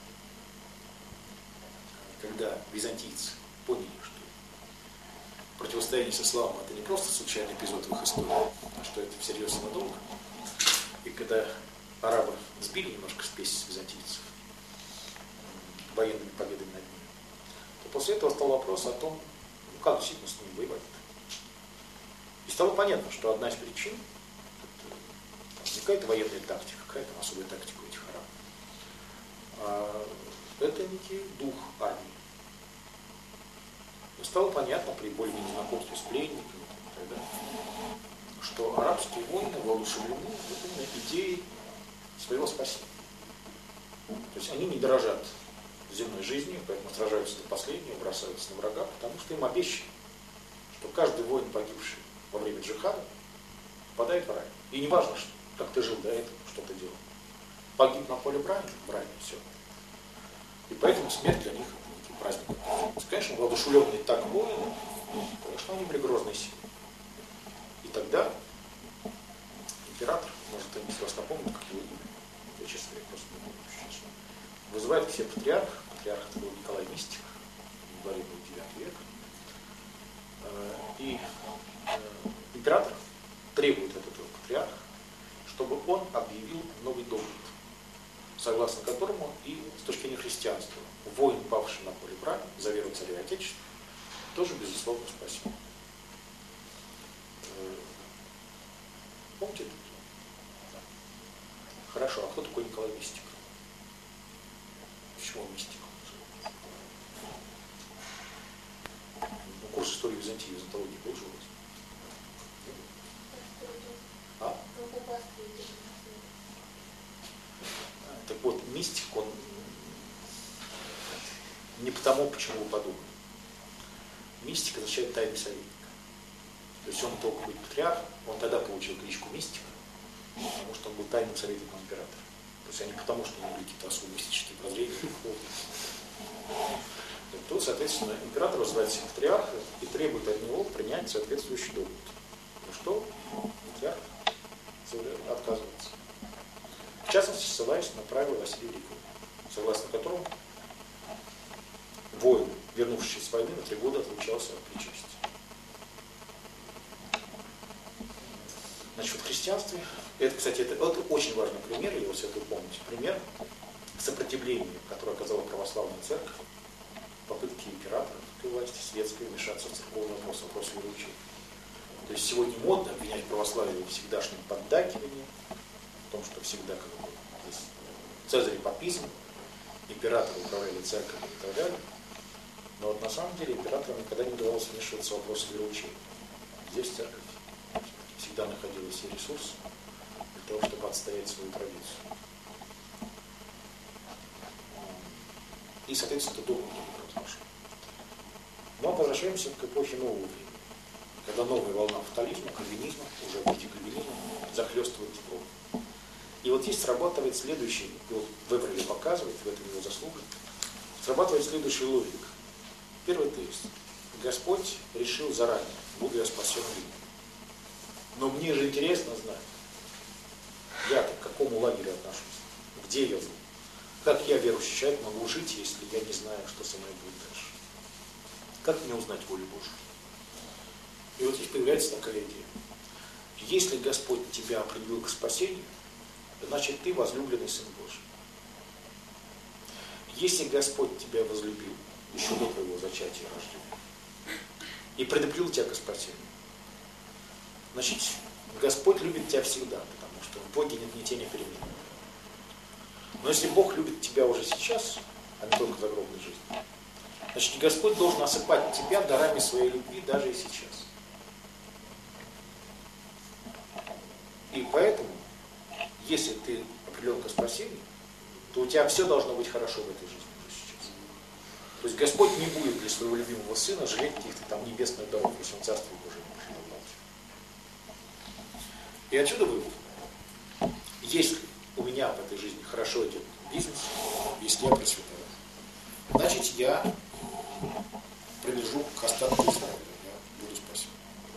Когда византийцы поняли, что противостояние с исламом это не просто случайный эпизод в их истории, а что это всерьез и надолго. И когда арабы сбили немножко спесь с византийцев военными победами над ними, то после этого стал вопрос о том, как действительно с ними воевать. И стало понятно, что одна из причин это не какая-то военная тактика, какая-то особая тактика у этих арабов, а это некий дух армии. И стало понятно при более-менее знакомстве с пленниками и так далее, что арабские воины воодушевлены именно идеей своего спасения. То есть они не дорожат земной жизнью, поэтому сражаются до последнего, бросаются на врага, потому что им обещано, что каждый воин, погибший во время джихада, попадает в рай. И не важно, как ты жил до этого, что ты делал. Погиб на поле брани, все. И поэтому смерть для них это некий праздник. Конечно, воодушевленные так воины, конечно, они были грозные силы. И тогда император, может, они вас напомнят, как его имя, я, честно говоря, просто не помню сейчас, вызывает к себе патриарх это был Николай Мистик, дворе был 9 век, и император требует от этого патриарха, чтобы он объявил новый догмат, согласно которому и с точки зрения христианства воин, павший на поле брани за веру царя и отечества, тоже безусловно спасен. Помните это? Хорошо, а кто такой Николай Мистик? Почему он мистик? Ну, курс истории Византии, византологии был же у вас? А? Так вот, мистик, он не потому, почему вы подумали. Мистик означает тайный советник. То есть он только быть патриархом, он тогда получил кличку мистика, потому что он был тайным советником императора. То есть они потому, что у него были какие-то особые мистические прозрения. Тут, соответственно, император вызывает всех патриарха и требует от него принять соответствующий догмат. Ну что, патриарх отказывается. В частности, ссылаясь на правила Василия Великого, согласно которому воин, вернувшийся с войны, на 3 года отлучался от причастия. Значит, в христианстве, это, кстати, это очень важный пример, его следует помнить, пример сопротивления, которое оказала православная церковь, попытки императоров и власти светской вмешаться в церковный вопрос, вопрос вероучения. То есть сегодня модно обвинять православие в всегдашнем поддакивании, в том, что всегда как бы Цезарь папизм, императоры управляли церковью и так далее. Но вот на самом деле императорам никогда не удавалось вмешиваться в вопросы вероучения. Здесь церковь всегда находила все ресурсы для того, чтобы отстоять свою традицию. И, соответственно, это долго произошло. Но возвращаемся к эпохе нового времени, когда новая волна фатализма, кальвинизма, уже в виде кальвинизма, захлестывает Европу. И вот здесь срабатывает следующий, вот Веберле показывает, в этом его заслуга, срабатывает следующая логика. Первый тезис. Господь решил заранее, буду я спасен или нет. Но мне же интересно знать, я-то к какому лагерю отношусь, где я был, как я, верующий человек, могу жить, если я не знаю, что со мной будет дальше. Как мне узнать волю Божию? И вот здесь появляется такая идея. Если Господь тебя определил к спасению, значит ты возлюбленный Сын Божий. Если Господь тебя возлюбил еще до твоего зачатия и рождения и предопределил тебя к спасению, значит Господь любит тебя всегда, потому что в Боге нет ни тени перемен. Но если Бог любит тебя уже сейчас, а не только в загробной жизни, значит Господь должен осыпать тебя дарами своей любви даже и сейчас. И поэтому, если ты определен к спасению, то у тебя все должно быть хорошо в этой жизни уже сейчас. То есть Господь не будет для своего любимого сына жалеть каких-то там небесных даров, если он Царствие Божие не принял. И отсюда вывод. Если у меня в этой жизни хорошо идет бизнес, если я процветаю, значит я принадлежу к остатку Израиля, я буду спасен.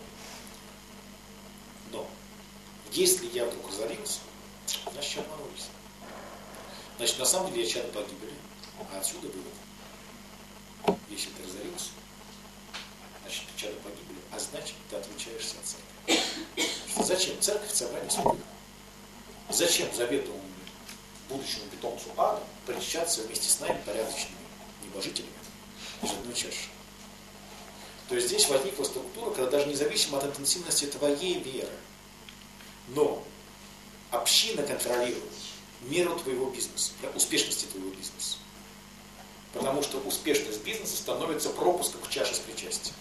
Но если я вдруг разорился, значит я обманулся. Значит, на самом деле я чад погибли, а отсюда вывод. Если ты разорился, значит ты чада погибли, а значит ты отличаешься от церкви. Что зачем? Церковь собрание святых. Зачем заветовому будущему питомцу ада причащаться вместе с нами порядочными небожителями из одной чаши? То есть здесь возникла структура, когда даже независимо от интенсивности твоей веры, но община контролирует меру твоего бизнеса, успешности твоего бизнеса. Потому что успешность бизнеса становится пропуском к чаше с причастием.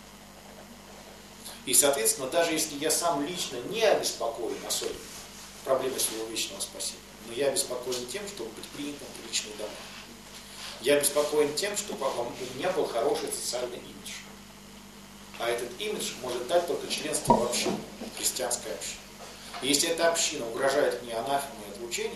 И, соответственно, даже если я сам лично не обеспокоен особенно проблемой своего вечного спасения, но я обеспокоен тем, чтобы быть принятым в личные дома. Я обеспокоен тем, чтобы у меня был хороший социальный имидж. А этот имидж может дать только членство в общине, христианской общине. И если эта община угрожает мне анафемой и отлучением,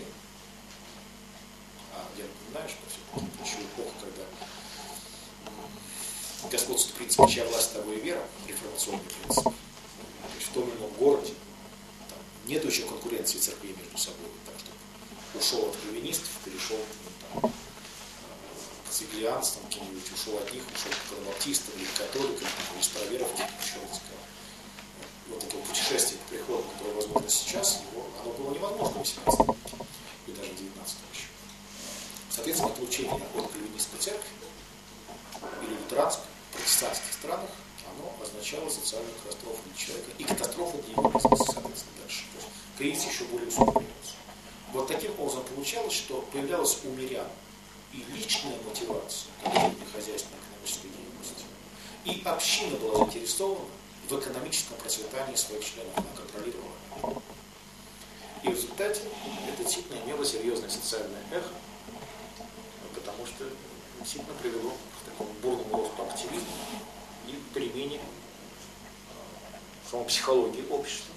а я напоминаю, что все-таки еще эпоха, когда господствует принцип «чья власть, того и вера», реформационный принцип. То есть в том или ином городе там нет еще конкуренции церквей между собой, так что ушел от кальвинистов, перешел там, к цвиглианствам, ушел от них, ушел к анабаптистам или к католикам, или староверов, еще раз сказал. Вот это путешествие к приходу, которое возможно сейчас, оно было невозможно в 18 веке и даже в 19 еще. Соответственно, отлучение от кальвинистской церкви или лютеранской в протестантских странах, оно означало социальную катастрофу для человека и катастрофу для его бизнеса, соответственно, дальше. То есть кризис еще более усугубляется. Вот таким образом получалось, что появлялась у мирян и личная мотивация к хозяйственно-экономической деятельности, и община была заинтересована в экономическом процветании своих членов, она контролировала. И в результате это действительно имело серьезное социальное эхо, потому что действительно привело к такому бурному росту активизма и к перемене самой психологии общества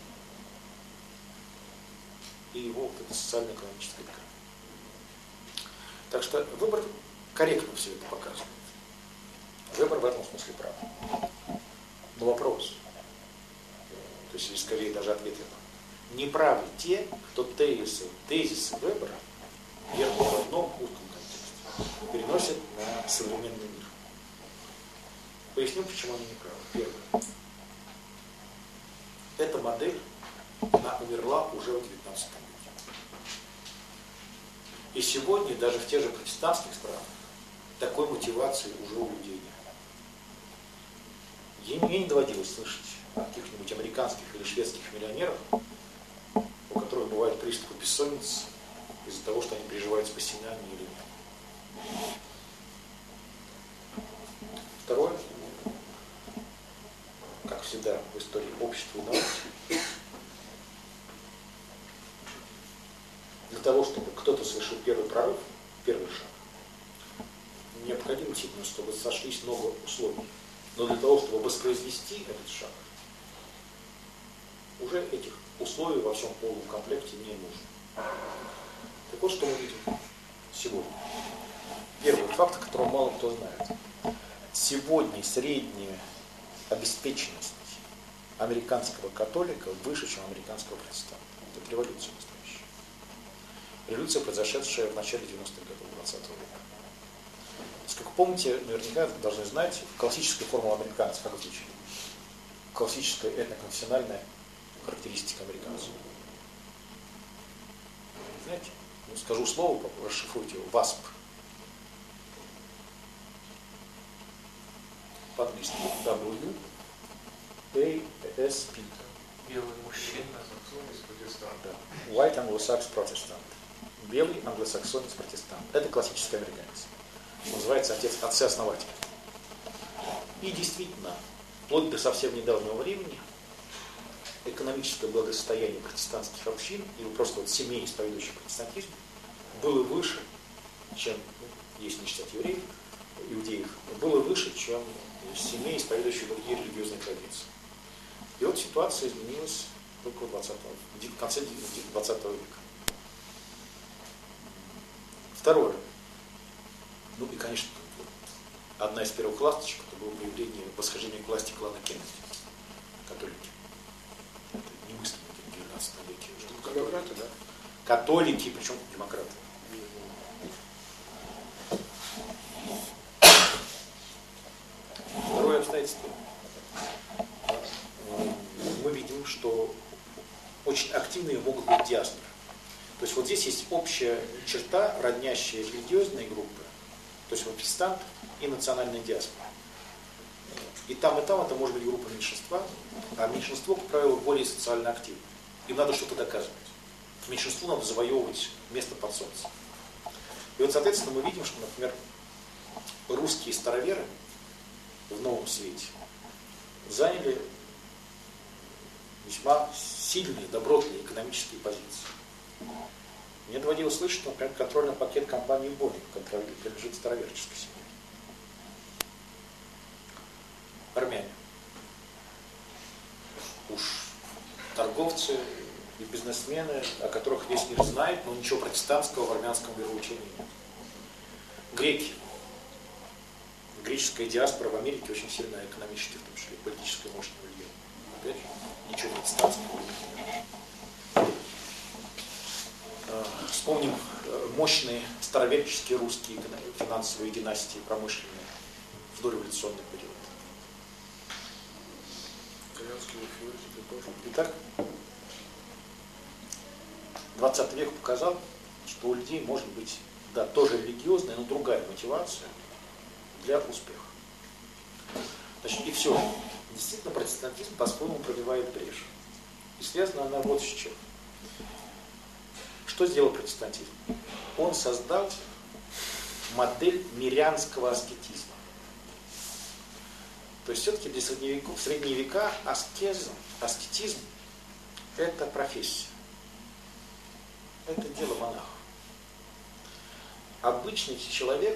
и его вот это социально-экономическое ткань. Так что выбор корректно все это показывает. Выбор в этом смысле прав. Но вопрос, то есть скорее даже ответ это: не правы те, кто тезисы выбора верно в одном узком контексте переносят на современный мир. Поясню, почему они не правы. Первое. Эта модель, она умерла уже в 19 веке. И сегодня даже в тех же протестантских странах такой мотивации уже у людей нет. Мне не доводилось слышать о каких-нибудь американских или шведских миллионерах, у которых бывают приступы бессонницы из-за того, что они переживают спасение или нет. Второе, как всегда в истории общества и науки, для того, чтобы кто-то совершил первый прорыв, первый шаг, необходимо действительно, чтобы сошлись много условий. Но для того, чтобы воспроизвести этот шаг, уже этих условий во всем полном комплекте не нужно. Так вот, что мы видим сегодня. Первый факт, которого мало кто знает. Сегодня средняя обеспеченность американского католика выше, чем американского протестанта. Это революция настоящая. Революция, произошедшая в начале 90-х годов 20 века. Как помните, наверняка должны знать, классическая формула американцев как звучит. классическая этноконфессиональная характеристика американцев. Знаете, ну, скажу слово, расшифруйте его. WASP. По-английски. W-A-S-P. Белый мужчина. Да. White Anglo-Sax Protestant. Белый англосаксонец протестант. Это классический американец. Называется отцы-основатели. И действительно, вплоть до совсем недавнего времени экономическое благосостояние протестантских общин или просто вот семей, исповедующих протестантизм, было выше, чем, если не считать евреев, иудеев, было выше, чем семей, исповедующих другие религиозные традиции. И вот ситуация изменилась только в конце 20 века. Второе. Ну и, конечно, одна из первых ласточек это было появление восхождения к власти клана Кеннеди. Католики. Это немыслимо в 19 веке. Что демократы, да? Католики, причем демократы. Второе обстоятельство. Мы видим, что очень активные могут быть диаспоры. То есть вот здесь есть общая черта, роднящая религиозные группы, то есть протестант и национальная диаспора. И там это может быть группа меньшинства, а меньшинство, как правило, более социально активно. Им надо что-то доказывать. Меньшинству надо завоевывать место под солнцем. И вот, соответственно, мы видим, что, например, русские староверы в Новом Свете заняли весьма сильные, добротные экономические позиции. Мне доводилось слышать, что, например, контрольный пакет компании Boeing принадлежит староверческой семье. Армяне. Уж торговцы и бизнесмены, о которых весь мир знает, но ничего протестантского в армянском вероучении нет. Греки. Греческая диаспора в Америке очень сильная экономически, в том числе политическое мощное влияние. Опять же, ничего протестантского нет. Вспомним мощные староверческие русские финансовые династии, промышленные в дореволюционный период. Итак, 20 век показал, что у людей может быть, да, тоже религиозная, но другая мотивация для успеха. Значит, и все. Действительно, протестантизм по-своему пробивает брешь. И связана она вот с чем. Что сделал протестантизм? Он создал модель мирянского аскетизма. То есть все-таки для в средние века аскетизм – это профессия. Это дело монахов. Обычный человек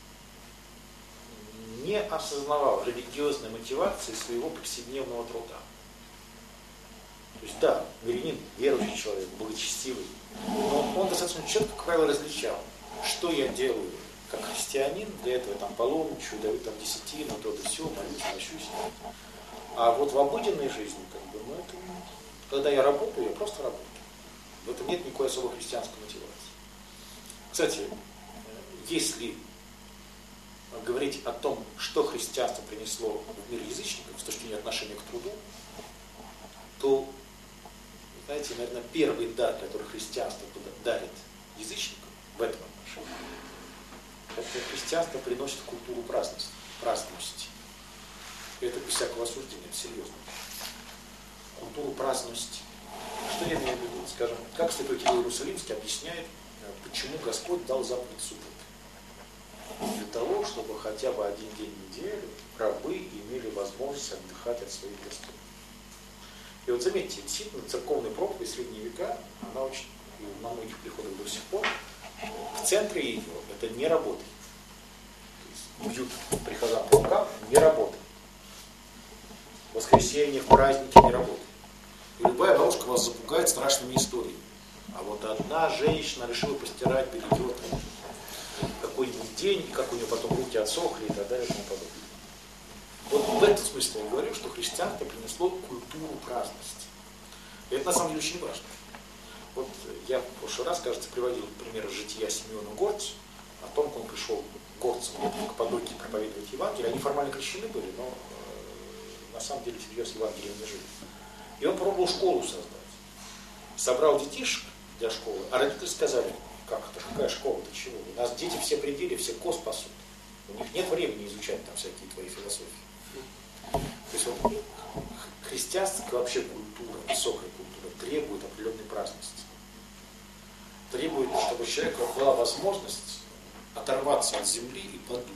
не осознавал религиозной мотивации своего повседневного труда. То есть да, мирянин, верующий человек, благочестивый, но он достаточно четко, как правило, различал, что я делаю как христианин, для этого я там паломничаю, даю там десятину, то да сё, молюсь, мощусь. А вот в обыденной жизни, это, когда я работаю, я просто работаю. В этом нет никакой особой христианской мотивации. Кстати, если говорить о том, что христианство принесло в мир язычников с точки зрения отношения к труду, то, знаете, наверное, первый дар, который христианство дарит язычникам в этом отношении, это христианство приносит культуру праздности. И это без всякого осуждения, это серьезно. Культуру праздности. Что я имею в виду? Скажем, как святой Кирилл Иерусалимский объясняет, почему Господь дал заповедь субботы. Для того, чтобы хотя бы один день в неделю рабы имели возможность отдыхать от своих господ. И вот заметьте, действительно, церковная проповедь в средние века, она очень, и на многих приходах до сих пор, в центре ее это не работа. То есть бьют прихожан по рукам, не работа. В воскресенье, в праздники не работа. И любая бабушка вас запугает страшными историями. А вот одна женщина решила постирать перекет какой-нибудь день, и как у нее потом руки отсохли и так далее и тому подобное. Вот в этом смысле я говорю, что христианство принесло культуру праздности. И это на самом деле очень важно. Вот я в прошлый раз, кажется, приводил пример жития Симеона Горца, о том, как он пришел горцам к Каппадокии проповедовать Евангелие. Они формально крещены были, но на самом деле всерьез Евангелием не жили. И он пробовал школу создать. Собрал детишек для школы, а родители сказали, как это, какая школа-то, чего? У нас дети все пределе, все коз пасут. У них нет времени изучать там всякие твои философии. То есть вот христианская вообще культура, высокая культура требует определенной праздности. Требует, чтобы у человека была возможность оторваться от земли и подумать.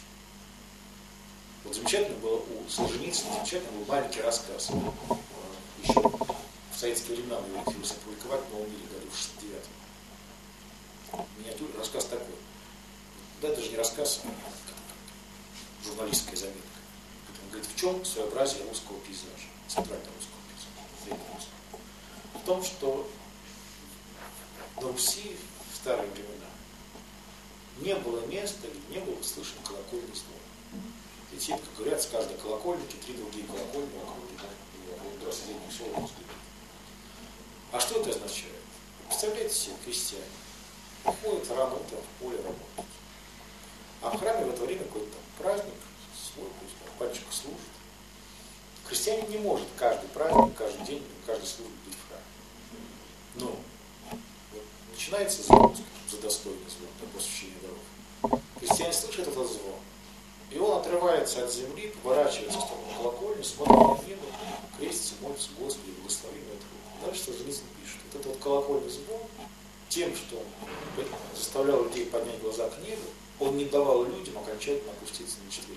Вот замечательно было у Солженицына, замечательно был маленький рассказ. Еще в советские времена его хотелось опубликовать в Новом мире году в 69-м. Миниатюрный рассказ такой. Да, даже не рассказ, а журналистская заметка. Он говорит, в чем своеобразие русского пейзажа, центрального русского пейзажа? В том, что на Руси в старые времена не было места, где не был слышен колокольный звон. Ведь, как говорят, с каждой колокольники 3 другие колокольни около соседних сел. А что это означает? Представляете себе, крестьяне уходят рано утром в поле работать. А в храме в это время какой-то праздник, свой, пусть пальчик служит. Крестьянин не может каждый праздник, каждый день, каждый службу быть в храме. Но вот, начинается звон, за достойный звон, для посвящения дров. Крестьянин слышит этот звон, и он отрывается от земли, поворачивается в сторону колокольни, смотрит на небо, крестится, молится, Господи, благослови мой труд. Дальше Солженицын пишет, вот этот вот колокольный звон, тем, что он заставлял людей поднять глаза к небу, он не давал людям окончательно опуститься на четвереньки.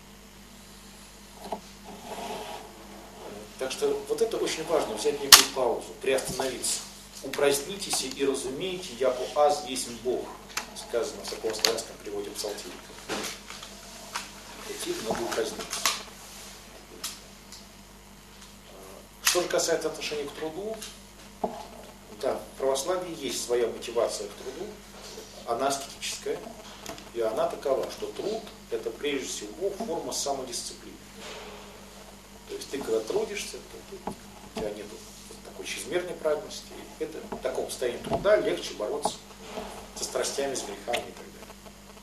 Так что вот это очень важно, взять некую паузу, приостановиться. Упразднитесь и разумейте, яко аз есть Бог, сказано в таком славянском переводе псалтирика. Идти надо упраздниться. Что же касается отношения к труду, да, в православии есть своя мотивация к труду, она аскетическая, и она такова, что труд – это прежде всего форма самодисциплины. То есть ты, когда трудишься, то у тебя нет такой чрезмерной праведности. Это в таком состоянии труда легче бороться со страстями, с грехами и так далее.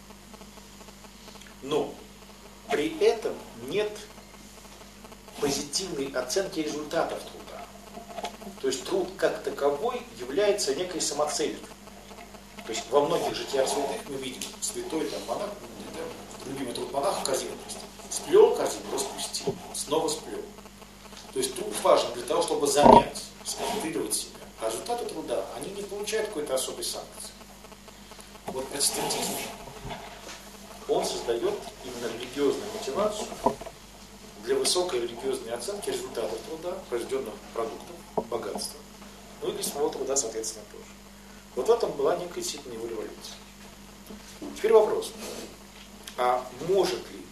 Но при этом нет позитивной оценки результатов труда. То есть труд как таковой является некой самоцелью. То есть во многих житиях святых мы видим святой там, монах, любимый труд монаха корзину. Сплел корзину, распустил, снова сплел. То есть труд важен для того, чтобы занять, сконцентрировать себя. А результаты труда, они не получают какой-то особой санкции. Вот протестантизм, он создает именно религиозную мотивацию для высокой религиозной оценки результатов труда, произведенных продуктов, богатства. Ну и для самого труда, соответственно, тоже. Вот в этом была некая действительно его революция. Теперь вопрос. А может ли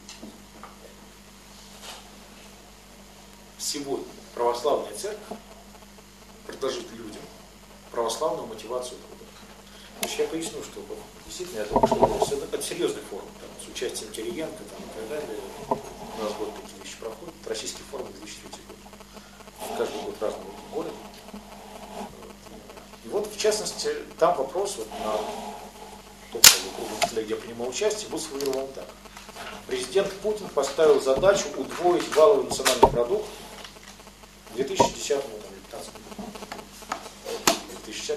сегодня православная церковь предложить людям православную мотивацию труда? Значит, я поясню, что действительно я думаю, что это серьезный форум, там, с участием Кириенко там, и так далее. У нас год такие вещи проходят. Российский форум 2003 год. Каждый год разного года. И вот, в частности, там вопрос вот, на том круглом, где я принимал участие, был сформулирован так. Президент Путин поставил задачу удвоить валовый национальный продукт к 2010 году. 2010.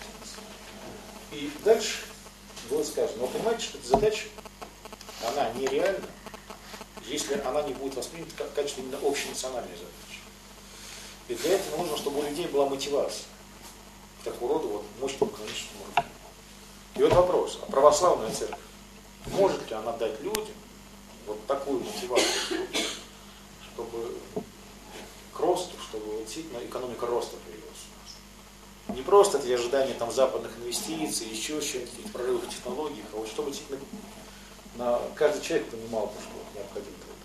И дальше было сказано, но понимаете, что эта задача, она нереальна, если она не будет воспринята как в качестве именно общенациональной задачи. И для этого нужно, чтобы у людей была мотивация к такого рода вот мощному экономическому уровню. И вот вопрос, а православная церковь, может ли она дать людям вот такую мотивацию, чтобы к росту, чтобы действительно экономика роста появилась у нас? Не просто для ожидания там западных инвестиций, еще чего-нибудь, прорывных технологий, а вот чтобы действительно каждый человек понимал, что необходим труд.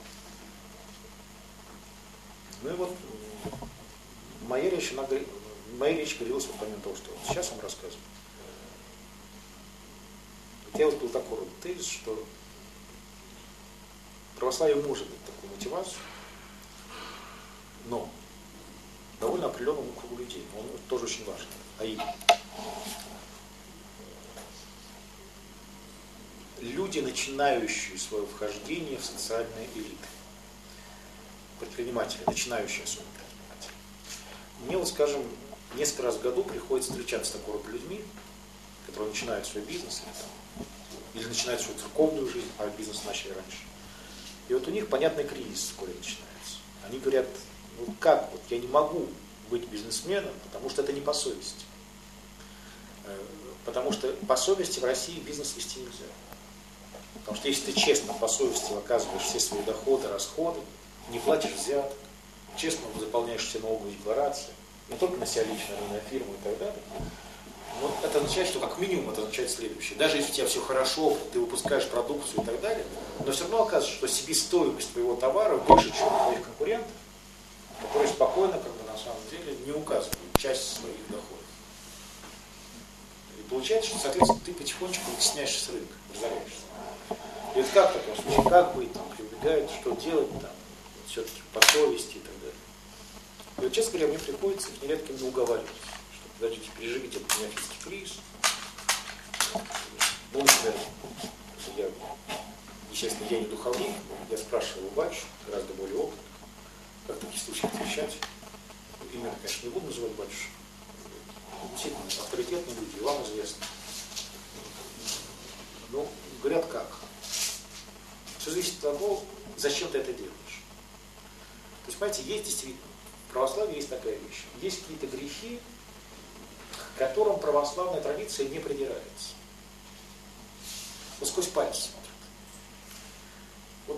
Ну и вот моя речь говорилась вот помимо того, что вот сейчас вам рассказываю. Я вот был такой вот тезис, что православие может дать такую мотивацию, но довольно определенному кругу людей. Он тоже очень важен. А именно, люди, начинающие свое вхождение в социальные элиты. предприниматели, начинающие особенно предприниматели. Мне вот, скажем, несколько раз в году приходится встречаться с такого рода людьми, которые начинают свой бизнес или начинают свою церковную жизнь, а бизнес начали раньше. И вот у них понятный кризис вскоре начинается. Они говорят, ну как, вот я не могу быть бизнесменом, потому что это не по совести. Потому что по совести в России бизнес вести нельзя. Потому что если ты честно по совести выказываешь все свои доходы, расходы, не платишь взяток, честно заполняешь все налоговые декларации, не только на себя лично, но и на фирму и так далее, вот это означает, что как минимум это означает следующее. Даже если у тебя все хорошо, ты выпускаешь продукцию и так далее, но все равно оказывается, что себестоимость твоего товара выше, чем у твоих конкурентов, которые спокойно, как бы на самом деле, не указывают часть своих доходов. И получается, что, соответственно, ты потихонечку вытесняешься с рынка, разоряешься. И это как в таком случае, как быть, там, прибегают, что делать, там, все-таки по совести и так далее. И вот, честно говоря, мне приходится их нередко не уговаривать, что подождите, переживите этот неофитский кризис. Ну, например, естественно, я не духовник, я спрашиваю у батюшек, гораздо более опытных, как в таких случаях отвечать. Именно, конечно, не буду называть батюшек. Действительно, авторитетные люди, и вам известно. Ну, говорят как? Все зависит от того, зачем ты это делаешь. То есть, понимаете, есть действительно, в православии есть такая вещь. Есть какие-то грехи, к которым православная традиция не придирается. Вот сквозь пальцы смотрит. Вот.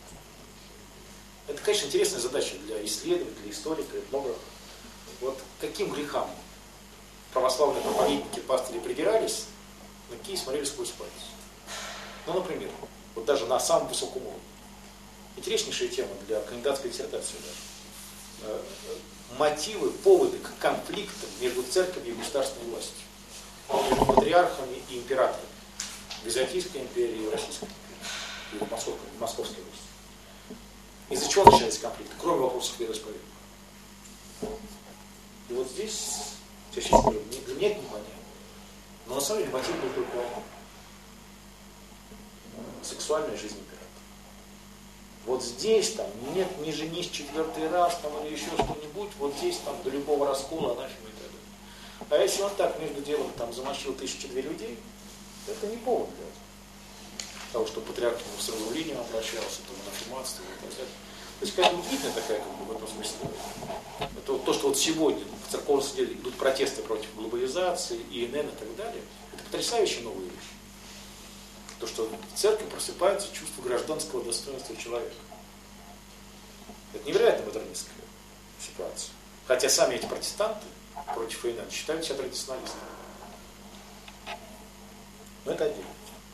Это, конечно, интересная задача для исследователя, историка, этнографа. Вот каким грехам православные проповедники, пастыри придирались, на какие смотрели сквозь пальцы. Ну, например, вот даже на самом высоком уровне. Интереснейшая тема для кандидатской диссертации даже. Мотивы, поводы к конфликтам между церковью и государственной властью. Между патриархами и императорами. Византийской империи и Российской империи. И Московской власти. Из-за чего начались конфликты, кроме вопросов вероисповедания? И вот здесь, я сейчас скажу, для меня это непонятно. Но на самом деле мотив был только один. Сексуальная жизнь императора. Вот здесь там нет, не женись 4-й раз там, или еще что-нибудь, вот здесь там до любого раскола, анафема и так далее. А если он так между делом там замочил 1002 людей, это не повод для того, что патриарх с разрулением обращался, там, анафематство и так далее. То есть какая-то удивительная такая, как бы, в этом смысле. Это вот то, что вот сегодня в церковном суде идут протесты против глобализации, ИНН и так далее, это потрясающая новая вещь. То, что в церкви просыпается чувство гражданского достоинства человека. Это невероятно модернистская ситуация. Хотя сами эти протестанты против ИНН считают себя традиционалистами. Но это отдельно.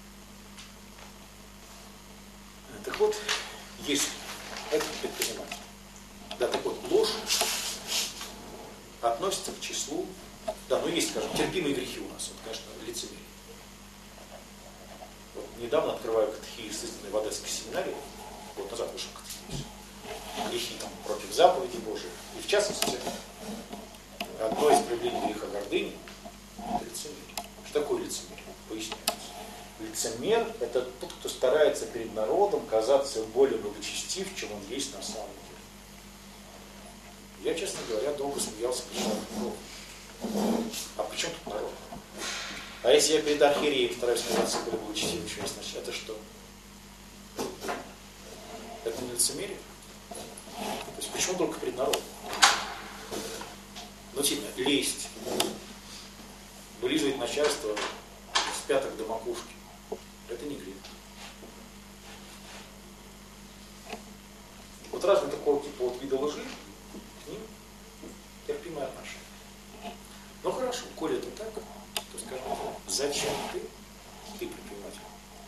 Так вот, если этот предприниматель, да, так вот, ложь относится к числу, да, ну есть, скажем, терпимые грехи у нас, это, конечно, лицемерие. Вот недавно открываю катехизис истинной в Одесской семинарии, год назад вышел катехизис, грехи там против заповедей Божьих, и в частности, одно из проявлений греха гордыни – это лицемерие. Что такое лицемерие? Поясняется. Лицемер – это тот, кто старается перед народом казаться более благочестив, чем он есть на самом деле. Я, честно говоря, долго смеялся, почему народ. А при чем тут народ? А если я перед архиереем стараюсь казаться более благочестивым, чем есть, значит, это что? Это не лицемерие? То есть почему только перед народом? Ну, действительно, лезть, вылизывать начальство с пяток до макушки. Это не грех. Вот разные такого типа вот вида лжи, к ним терпимое отношение. Ну хорошо, коли это так, то скажем, зачем ты предприниматель,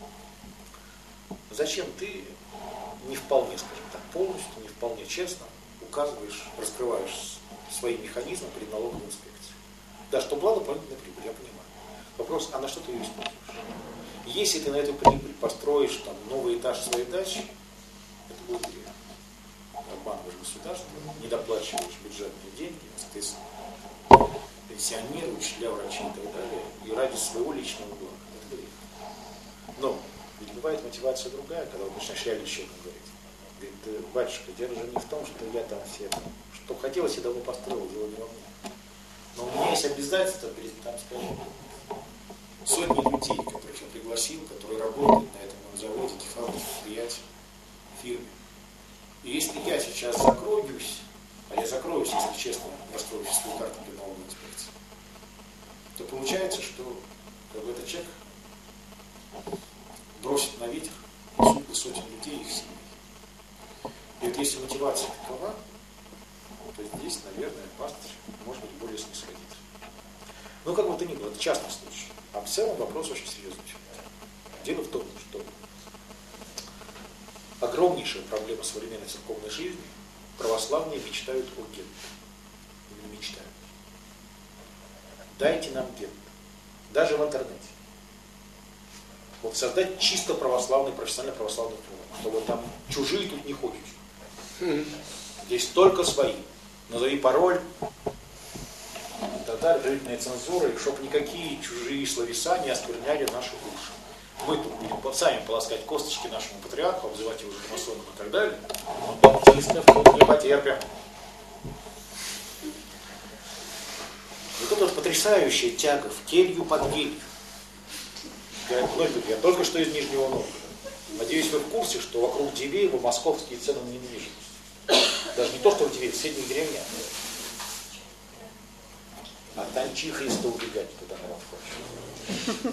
зачем ты не вполне, скажем так, полностью, не вполне честно указываешь, раскрываешь свои механизмы перед налоговой инспекцией? Да, что была дополнительная прибыль, я понимаю. Вопрос, а на что ты ее используешь? Если ты на эту прибыль построишь там новый этаж своей дачи, это будет грех. Обманываешь государство, недоплачиваешь бюджетные деньги, соответственно, пенсионеры, учителя, врачи и так далее, и ради своего личного блага. Это грех. Но ведь бывает мотивация другая, когда вы начинаешь реально с человеком говорить. Говорит, батюшка, дело же не в том, что я там все, что хотелось, я давно построил, дело не во мне. Но у меня есть обязательства перед, там, скажем, сотни людей, которых я пригласил, которые работают на этом заводе, фабрике, предприятии, фирме. И если я сейчас закроюсь, а я закроюсь, если честно, расстрою свою карту при налоговой инспекции, то получается, что этот человек бросит на ветер судьбы сотен людей и их семей. И вот если мотивация такова, то здесь, наверное, пастырь может быть более снисходительным. Ну, как бы то ни было, это частный случай. А в целом вопрос очень серьезный. Дело в том, что огромнейшая проблема современной церковной жизни — православные мечтают о генах. Именно мечтают. Дайте нам ген. Даже в интернете. Вот создать чисто православный, профессионально православный форум, чтобы там чужие тут не ходят. Здесь только свои. Назови пароль, и так далее, правительная цензура, и чтобы никакие чужие словеса не оскверняли наши души. Мы тут будем сами полоскать косточки нашему патриарху, обзывать его масоном и так далее. Но баптистов тут не потерпим. Вот это вот потрясающая тяга в келью под келью. Я только что из Нижнего Новгорода. Надеюсь, вы в курсе, что вокруг Дивеева московские цены на недвижимость. Даже не то, что в Дивеево, в соседних деревнях. А танчи Христа убегать туда народ хочет.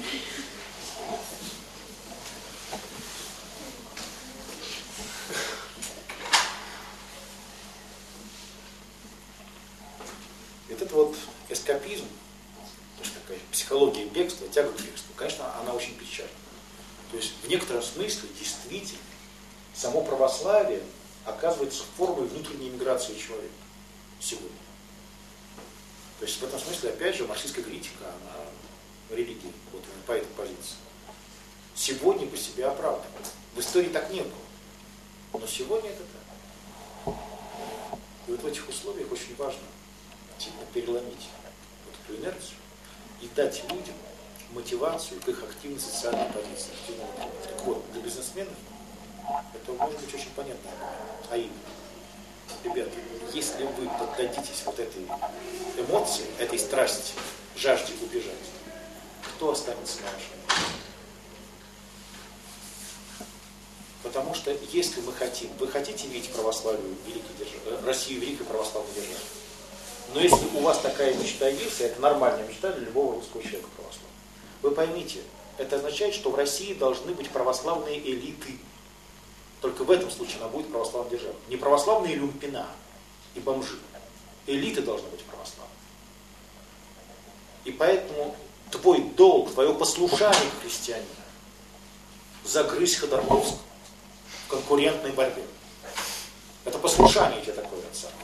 Этот вот эскапизм, то есть такая психология бегства, тяга к бегству, конечно, она очень печальна. То есть в некотором смысле действительно само православие оказывается формой внутренней миграции человека сегодня. То есть в этом смысле, опять же, марксистская критика, она религия, вот по этой позиции. Сегодня по себе оправдано. В истории так не было. Но сегодня это так. И вот в этих условиях очень важно сильно переломить вот эту инерцию и дать людям мотивацию к их активной социальной позиции. Так вот, для бизнесменов это может быть очень понятно. А именно, ребята, если вы поддадитесь вот этой эмоции, этой страсти, жажде убежать, кто останется на вашем месте? Потому что если мы хотим, вы хотите видеть православие великой державы, Россию великой православной державой. Но если у вас такая мечта есть, это нормальная мечта для любого русского человека православного, вы поймите, это означает, что в России должны быть православные элиты. Только в этом случае она будет православной державой. Не православные люмпина и бомжи. Элиты должны быть православные. И поэтому твой долг, твое послушание к христианину загрызть Ходорковского в конкурентной борьбе. Это послушание тебе такое от церкви.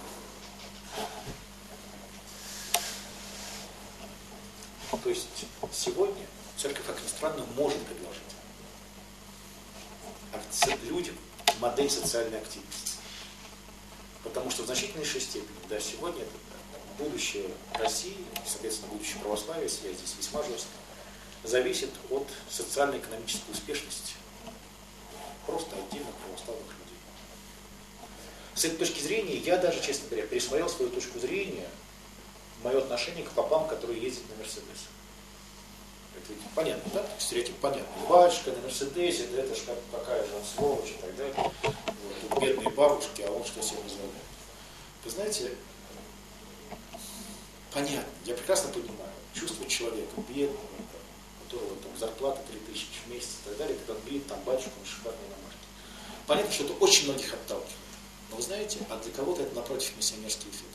То есть сегодня церковь, как ни странно, может предложить людям модель социальной активности. Потому что в значительнейшей степени, да, сегодня это будущее России, соответственно, будущее православия, связь здесь весьма жесткая, зависит от социально-экономической успешности просто отдельных православных людей. С этой точки зрения я даже, честно говоря, пересмотрел свою точку зрения, мое отношение к попам, которые ездят на Мерседесе. Это ведь понятно, да? Стереотип понятно. Батюшка на Мерседесе, да это ж какая же он сволочь и так далее. Вот, бедные бабушки, а он что себе позволяет. Вы знаете, понятно, я прекрасно понимаю чувство человека, бедного, у которого там зарплата 3000 в месяц и так далее, когда он видит там батюшку на шикарной иномарке. Понятно, что это очень многих отталкивает. Но вы знаете, а для кого-то это напротив миссионерский эффект.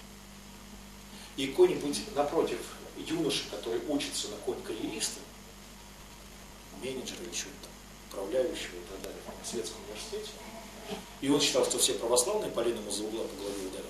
И какой-нибудь напротив юноши, который учится на конь-карьериста, менеджера или чего-то, управляющего и так далее в светском университете, и он считал, что все православные полином из-за угла по голове ударили.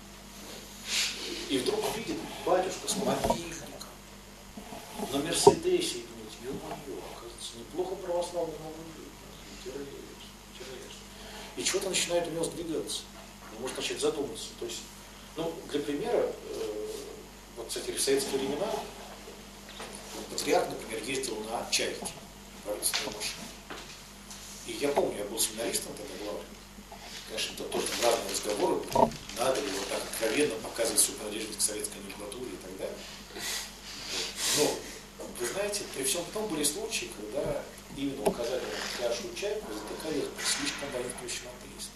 И вдруг видит батюшка с мобильником на Мерседесе и думает, ё-моё, оказывается, неплохо православный могут жить. Интересно. И что-то начинает у него сдвигаться. Он может начать задуматься. То есть, ну, для примера, вот, кстати, в советские времена патриарх, например, ездил на «Чайке», правительственной машине. И я помню, я был семинаристом тогда, главным, Конечно, это тоже разные разговоры, надо ли вот так откровенно показывать свою принадлежность к советской номенклатуре и так далее. Но, вы знаете, при всем том были случаи, когда именно указали на нашу чайку затыкали слишком воинствующим атеистом.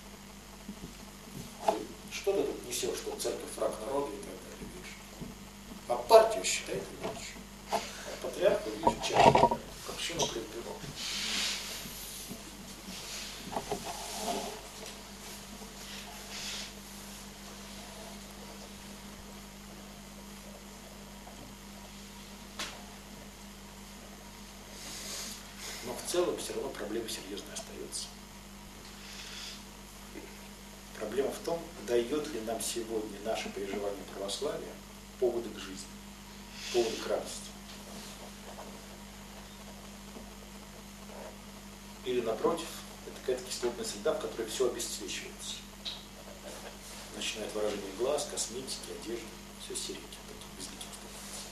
Что ты тут несешь, что церковь враг народа и так далее, видишь? А партию считает иначе. А патриарха, видишь, чайку. Общину предпринимал. Но в целом все равно проблема серьезная остается. Проблема в том, дает ли нам сегодня наше переживание православия поводы к жизни, поводы к радости. Или напротив, это какая-то кислотная среда, в которой все обесцвечивается. Начиная от выражения глаз, косметики, одежды, все сереньким, таким безликим становится.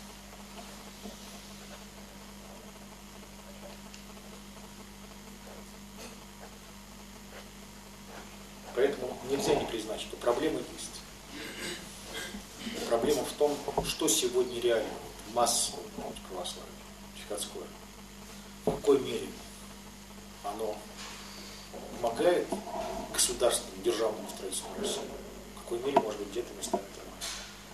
Поэтому нельзя не признать, что проблемы есть. Проблема в том, что сегодня реально массовое православие, приходское, в какой мере оно помогает государственному, державному строительству России, в какой мере, может быть, где-то местами тормозит.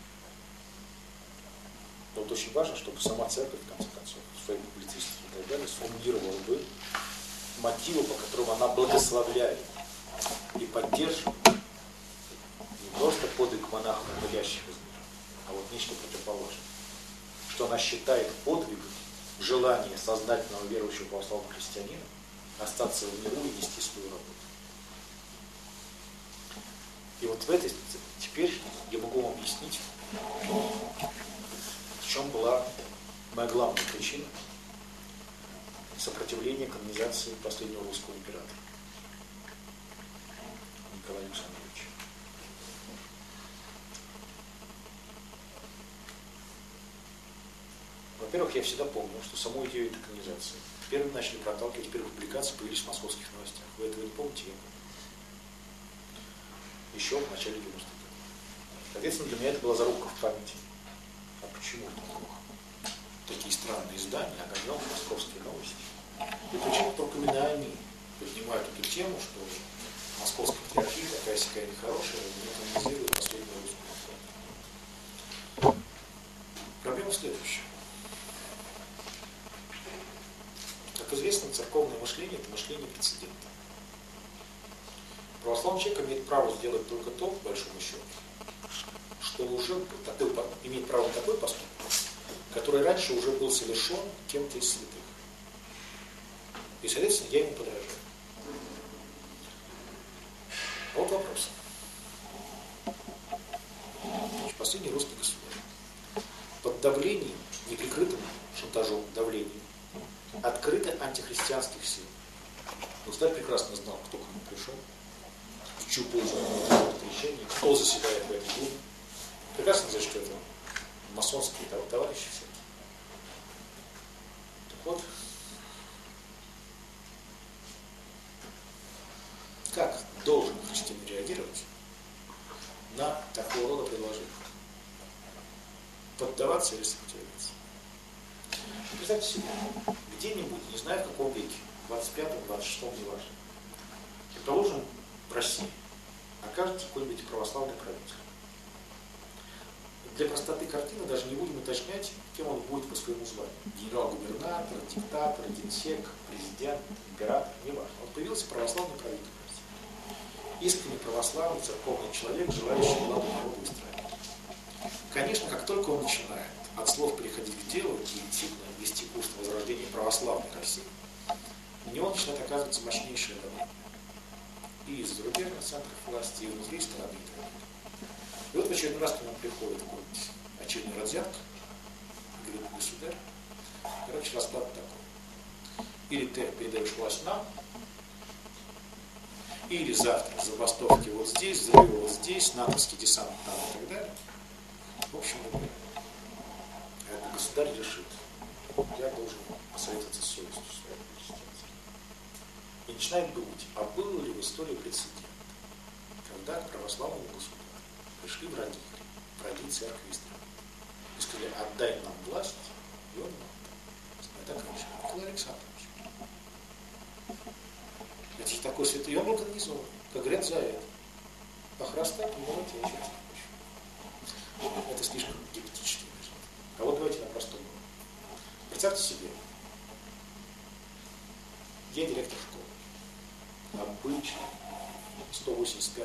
Но вот очень важно, чтобы сама церковь, в конце концов, в своей публицистике и так далее, сформулировала бы мотивы, по которым она благословляет и поддерживает не просто подвиг монахов, уходящих из мира, а вот нечто противоположное. Что она считает подвигом желание сознательного верующего православного христианина остаться в миру и нести свою работу. И вот в этой теперь я могу вам объяснить, в чем была моя главная причина сопротивления канонизации последнего русского императора Николая Александровича. Во-первых, я всегда помнил, что саму идею этой канонизации первыми начали проталкивать, первые публикации появились в московских новостях. Вы этого не помните? Я помню. Еще в начале 90-х годов. Соответственно, для меня это была зарубка в памяти. А почему такие странные издания, огромные московские новости? И почему только именно они поднимают эту тему, что московская патриархия такая-сякая нехорошая, не канонизирует последнюю русскую. Проблема следующая. Как известно, церковное мышление – это мышление прецедента. Православный человек имеет право сделать только то, по большому счету, что уже имеет право на такой поступок, который раньше уже был совершен кем-то из святых. И, соответственно, я ему подражаю. А вот вопрос. Значит, последний русский государь под давлением, неприкрытым шантажом, давлением, открыто антихристианских сил. Государь прекрасно знал, кто к нему пришел, в чью пользу он принимает решение, кто заседает в этой думе. Прекрасно знает, что это масонские товарищи все. Так вот, как должен христианин реагировать на такого рода предложение? Поддаваться или сопротивляться? Представьте себе, где-нибудь, не знаю в каком веке, 25-м, 26-м, неважно, предположим, в России окажется какой-нибудь православный правитель. Для простоты картины даже не будем уточнять, кем он будет по своему званию. Генерал-губернатор, диктатор, генсек, президент, император, неважно. Он появился православный правитель России. Искренне православный, церковный человек, желающий благо народу и стране. Конечно, как только он начинает от слов переходить к делу и действительно вести курс возрождения православной России, на него начинает оказываться мощнейшее давление. И из зарубежных центров власти, и внутри страны, и так далее. И вот в очередной раз к нему приходит какой-нибудь очередной разъятка, говорит: государь, короче, расклад такой. Или ты передаешь власть нам, или завтра забастовки вот здесь, взрывы вот здесь, натовский десант там и так далее. В общем, это государь решит. Я должен посоветоваться с совестью своей христианской. И начинает думать, а был ли в истории прецедент, когда к православному государю пришли враги церкви Израиля и сказали: отдай нам власть, и он нам. Это раньше Николай Александрович. Это же такой святой, и он был канонизован, как говорят, за это. А храстать не давайте, я сейчас не хочу. Это слишком гипотетически. А вот давайте на простом. Представьте себе, я директор школы, обычно 185-ю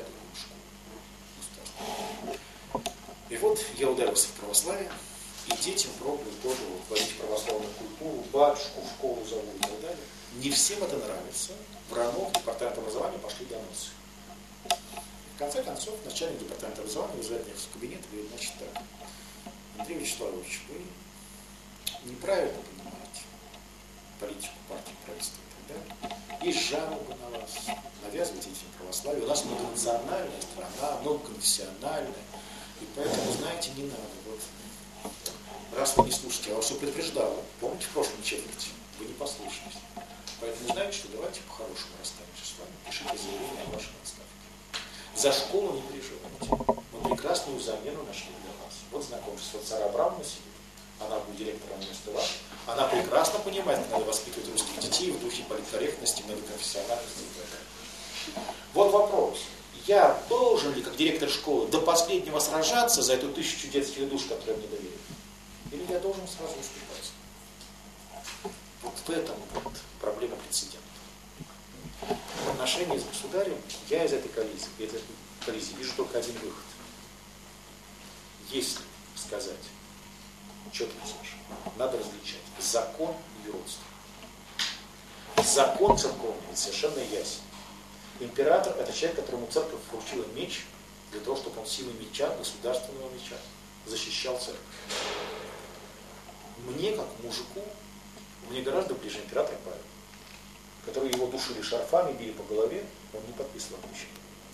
школу. И вот я ударился в православие, и детям пробую тоже вводить православную культуру, батюшку в школу зовут и так далее. Не всем это нравится. В РАНО, департамент образования, пошли доносы. В конце концов, начальник департамента образования вызывает меня в кабинет и говорит: значит так, Андрей Вячеславович, вы неправильно понимаете политику партии, правительства и так далее. Есть жалобы на вас, навязываете этим православие. У нас многонациональная страна, многоконфессиональная. И поэтому, знаете, не надо. Вот. Раз вы не слушаете, я вас все предупреждал. Помните, в прошлом четверти вы не послушались. Поэтому знаете, что давайте по-хорошему расстанемся с вами. Пишите заявление о вашей отставке. За школу не переживайте. Мы прекрасную замену нашли для вас. Вот знакомьтесь, вот Сара Абрамовна сидит. Она будет директором вместо вас. Она прекрасно понимает, как надо воспитывать русских детей в духе политкорректности, многоконфессиональности и так далее. Вот вопрос. Я должен ли, как директор школы, до последнего сражаться за эту 1000 детских душ, которые мне доверили? Или я должен сразу уступать? Вот в этом вот проблема прецедента. В отношении с государем я из этой коллизии вижу только один выход. Если сказать четко совершенно, надо различать закон и юродство. Закон церковный совершенно ясен. Император – это человек, которому церковь вручила меч для того, чтобы он силой меча, государственного меча, защищал церковь. Мне, как мужику, мне гораздо ближе император Павел, который его душили шарфами, били по голове, он не подписывал обещание.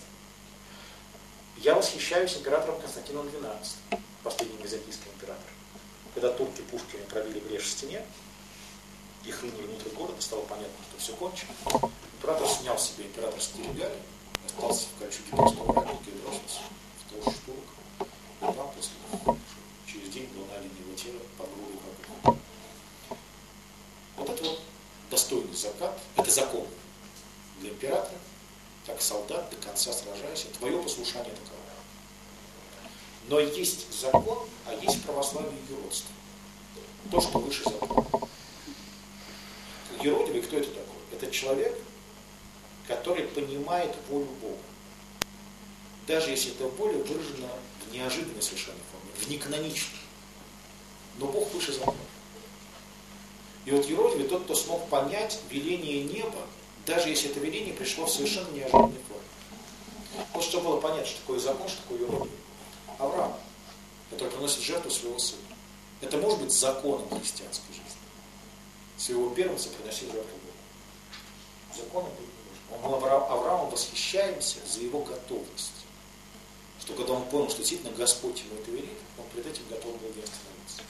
Я восхищаюсь императором Константином XII, последним византийским императором. Когда турки пушками пробили брешь в стене, и хлынули внутрь города, стало понятно, что все кончено. Император снял себе императорские регалии, остался в кольчуге простого ратника и бросился в толщу турок. И там после, через день было найдено его тело под грудой врагов. Вот это вот достойный закат, это закон для императора, как солдат до конца сражаясь, твое послушание таково. Но есть закон, а есть православие и юродство. То, что выше закона. Юродивый, кто это такой? Это человек, который понимает волю Бога. Даже если эта воля выражена в неожиданной совершенно форме, в неканоничной. Но Бог выше закона. И вот юродивый тот, кто смог понять веление неба, даже если это веление пришло в совершенно неожиданной форме. Вот чтобы было понятно, что такое закон, что такое юродивый. Авраам, который приносит жертву своего сына. Это может быть законом христианской жизни. Своего первенца приносил жертву Богу. Законом быть не нужно. Мы Авраамом восхищаемся за его готовность. Что когда он понял, что действительно Господь ему это велит, он перед этим готов был не остановиться.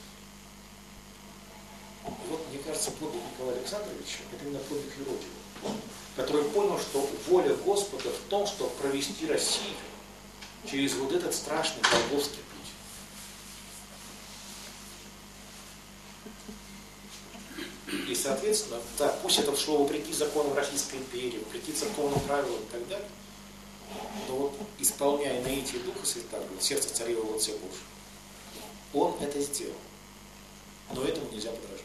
И вот, мне кажется, подвиг Николая Александровича – это именно подвиг юродивого, который понял, что воля Господа в том, чтобы провести Россию через вот этот страшный голгофский путь. И, соответственно, да, пусть это шло вопреки законам Российской империи, вопреки церковным правилам и так далее, но вот, исполняя наитие Духа Святаго, сердце царило в лице Божьем, он это сделал. Но этому нельзя подражать.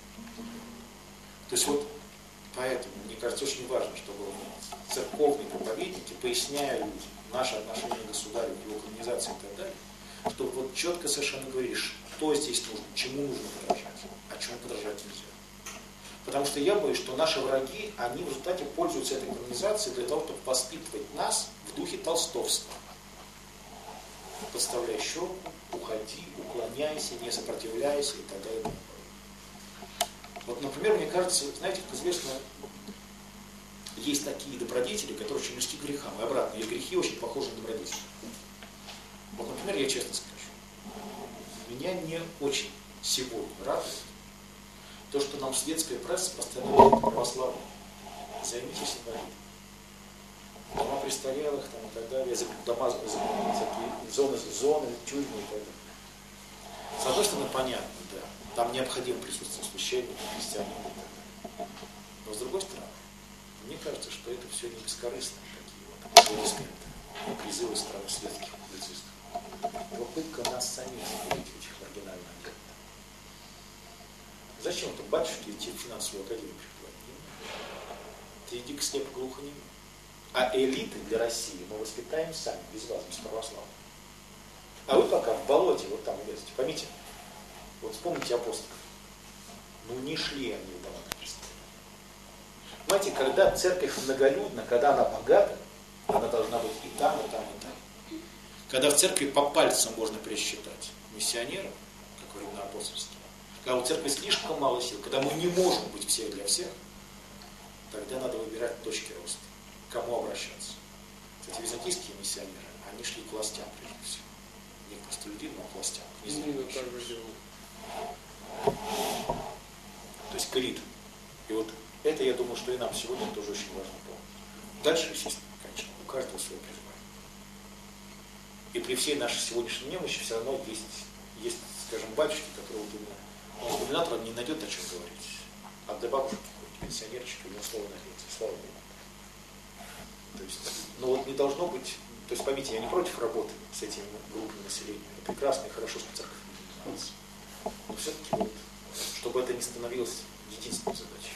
То есть вот поэтому, мне кажется, очень важно, чтобы церковные проповедники, поясняя людям наше отношение к государю, к его канонизации и так далее, чтобы вот четко совершенно говорили, что здесь нужно, чему нужно подражать, а чему подражать нельзя. Потому что я боюсь, что наши враги, они в результате пользуются этой канонизацией для того, чтобы воспитывать нас в духе толстовства. Подставляй щеку, уходи, уклоняйся, не сопротивляйся и так далее. Вот, например, мне кажется, знаете, как известно, есть такие добродетели, которые очень близки к грехам. И обратно, их грехи очень похожи на добродетели. Вот, например, я честно скажу, меня не очень сегодня радует то, что нам светская пресса постоянно говорит православие. Займитесь инвалидами. дома престарелых там, и так далее, дома, всякие зоны, тюрьмы и так далее. С одной стороны, понятно, да, там необходимо присутствие священника, христианина и так далее. Но с другой стороны, мне кажется, что это все не бескорыстные такие вот аплодисменты, призывы страны светских публицистов. Попытка нас самих закрыть в этих маргинальных делах. Зачем это батюшке идти в финансовую академию преподавать? Ты иди к слепо глухонему. А элиты для России мы воспитаем сами, без вас, без православных. А вы пока в болоте вот там лезете. Поймите, вот вспомните апостолов. Ну не шли они в дома престарелых. Понимаете, когда церковь многолюдна, когда она богата, она должна быть и там, и там, и там. Когда в церкви по пальцам можно пересчитать миссионеров, как времена апостольские, когда у церкви слишком мало сил, когда мы не можем быть всех для всех, тогда надо выбирать точки роста. К кому обращаться. Кстати, византийские миссионеры, они шли к властям прежде всего. Не к простолюдинам, но к властям. То есть к элитам. И вот это, я думаю, что и нам сегодня тоже очень важно помнить. Дальше, естественно, конечно, у каждого свое призвание. И при всей нашей сегодняшней немощи все равно есть, скажем, батюшки, которые вот именно губернатором не найдет о чем говорить. А для бабушки какой-нибудь пенсионерчика ему слово найдется, слава Богу. То есть, ну вот не должно быть, то есть поймите, я не против работы с этими группами населения. Это прекрасно и хорошо, что церковь не занимается. Но все-таки вот, чтобы это не становилось единственной задачей.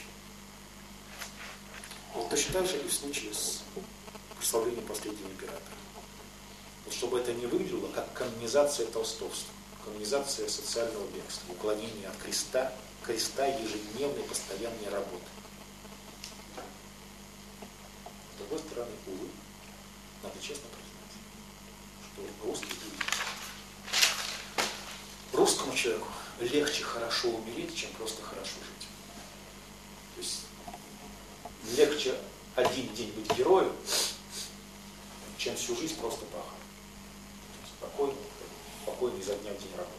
Вот точно так же и в случае с прославлением последнего императора. Вот чтобы это не выглядело как канонизация толстовства, канонизация социального бегства, уклонение от креста ежедневной постоянной работы. С другой стороны, увы, надо честно признать, что русский люди. Русскому человеку легче хорошо умереть, чем просто хорошо жить. То есть легче один день быть героем, чем всю жизнь просто пахать. Спокойно изо дня в день работать.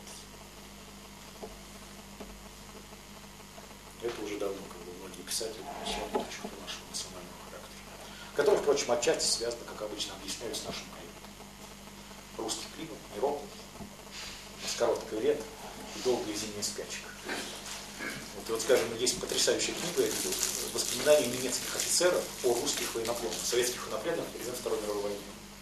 Это уже давно, многие писатели начали точку нашего национального характера, который, впрочем, отчасти связано, как обычно объясняю, с нашим климатом. Русский климат неровный, с короткой лет и долгая зимняя спячка. Вот, скажем, есть потрясающая книга, это воспоминания немецких офицеров о русских военнопленных, советских военнопленных во время Второй мировой войны.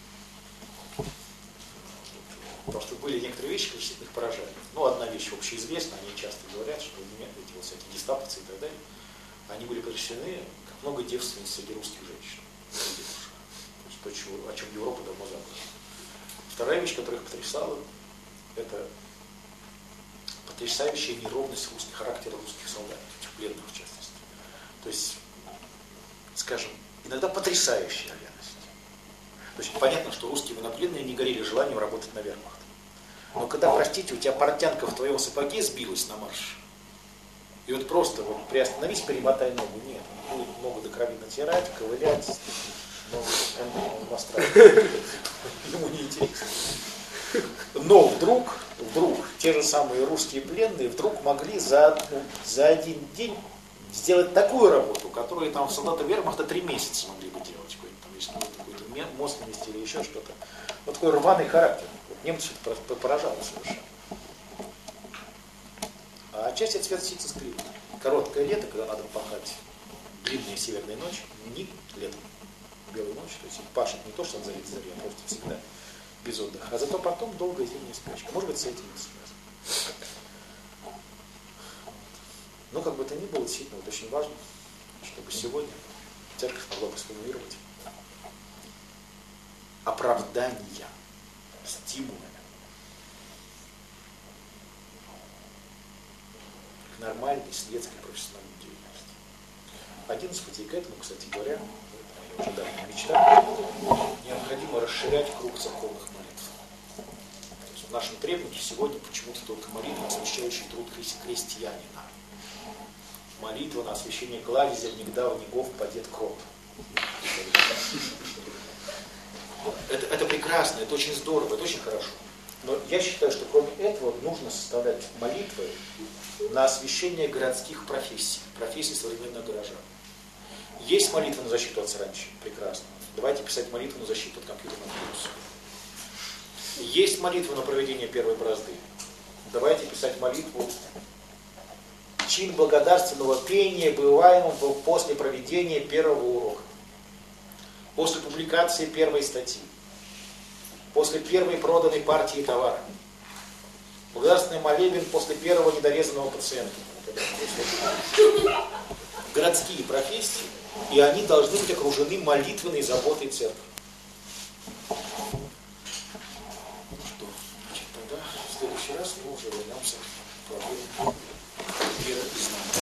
Потому что были некоторые вещи, которые действительно их поражали. Ну, одна вещь общеизвестна, они часто говорят, что эти вот всякие гестаповцы и так далее, они были потрясены, как много девственниц среди русских женщин. То есть то, о чем Европа давно забыла. Вторая вещь, которая их потрясала, это потрясающая неровность характера русских солдат, этих пленных в частности. То есть, скажем, иногда потрясающая реальность. То есть понятно, что русские военнопленные не горели желанием работать на вермахт. Но когда, простите, у тебя портянка в твоем сапоге сбилась на марш, и вот просто вот приостановись, перемотай ногу, нет, он будет ногу до крови натирать, ковылять, ногу настраивать. Ему не интересно. Но вдруг те же самые русские пленные вдруг могли за один день сделать такую работу, которую там солдаты вермахта 3 месяца могли бы делать. Если какой-то мост нанести или еще что-то. Вот такой рваный характер. Вот немцы поражало совершенно. А отчасти это связано с климатом. Короткое лето, когда надо пахать, длинные северные ночи, не летом, белую ночь, то есть пашет не то, что он зарит заре, а просто всегда без отдыха. А зато потом долгая зимняя спячка. Может быть, с этим не связано. Но как бы то ни было, действительно, вот очень важно, чтобы сегодня церковь могла бы сформулировать оправдания, стимулами к нормальной светской профессиональной деятельности. Один из путей к этому, кстати говоря, это уже давняя мечта, необходимо расширять круг церковных молитв. То есть в нашем требовании сегодня почему-то только молитва, освящающая труд крестьянина. Молитва на освящение кладезя, нигда, нигов, подет крот. Это прекрасно, это очень здорово, это очень хорошо. Но я считаю, что кроме этого нужно составлять молитвы на освящение городских профессий современных горожан. Есть молитва на защиту от саранчи, прекрасно. Давайте писать молитву на защиту от компьютерных вирусов. Есть молитва на проведение первой бразды. Давайте писать молитву. Чин благодарственного пения, бываемого после проведения первого урока. После публикации первой статьи. После первой проданной партии товара. Благодарственный молебен после первого недорезанного пациента. Городские профессии, и они должны быть окружены молитвенной заботой церкви. Что? Значит, тогда в следующий раз мы уже вернемся к проблеме веры и знания.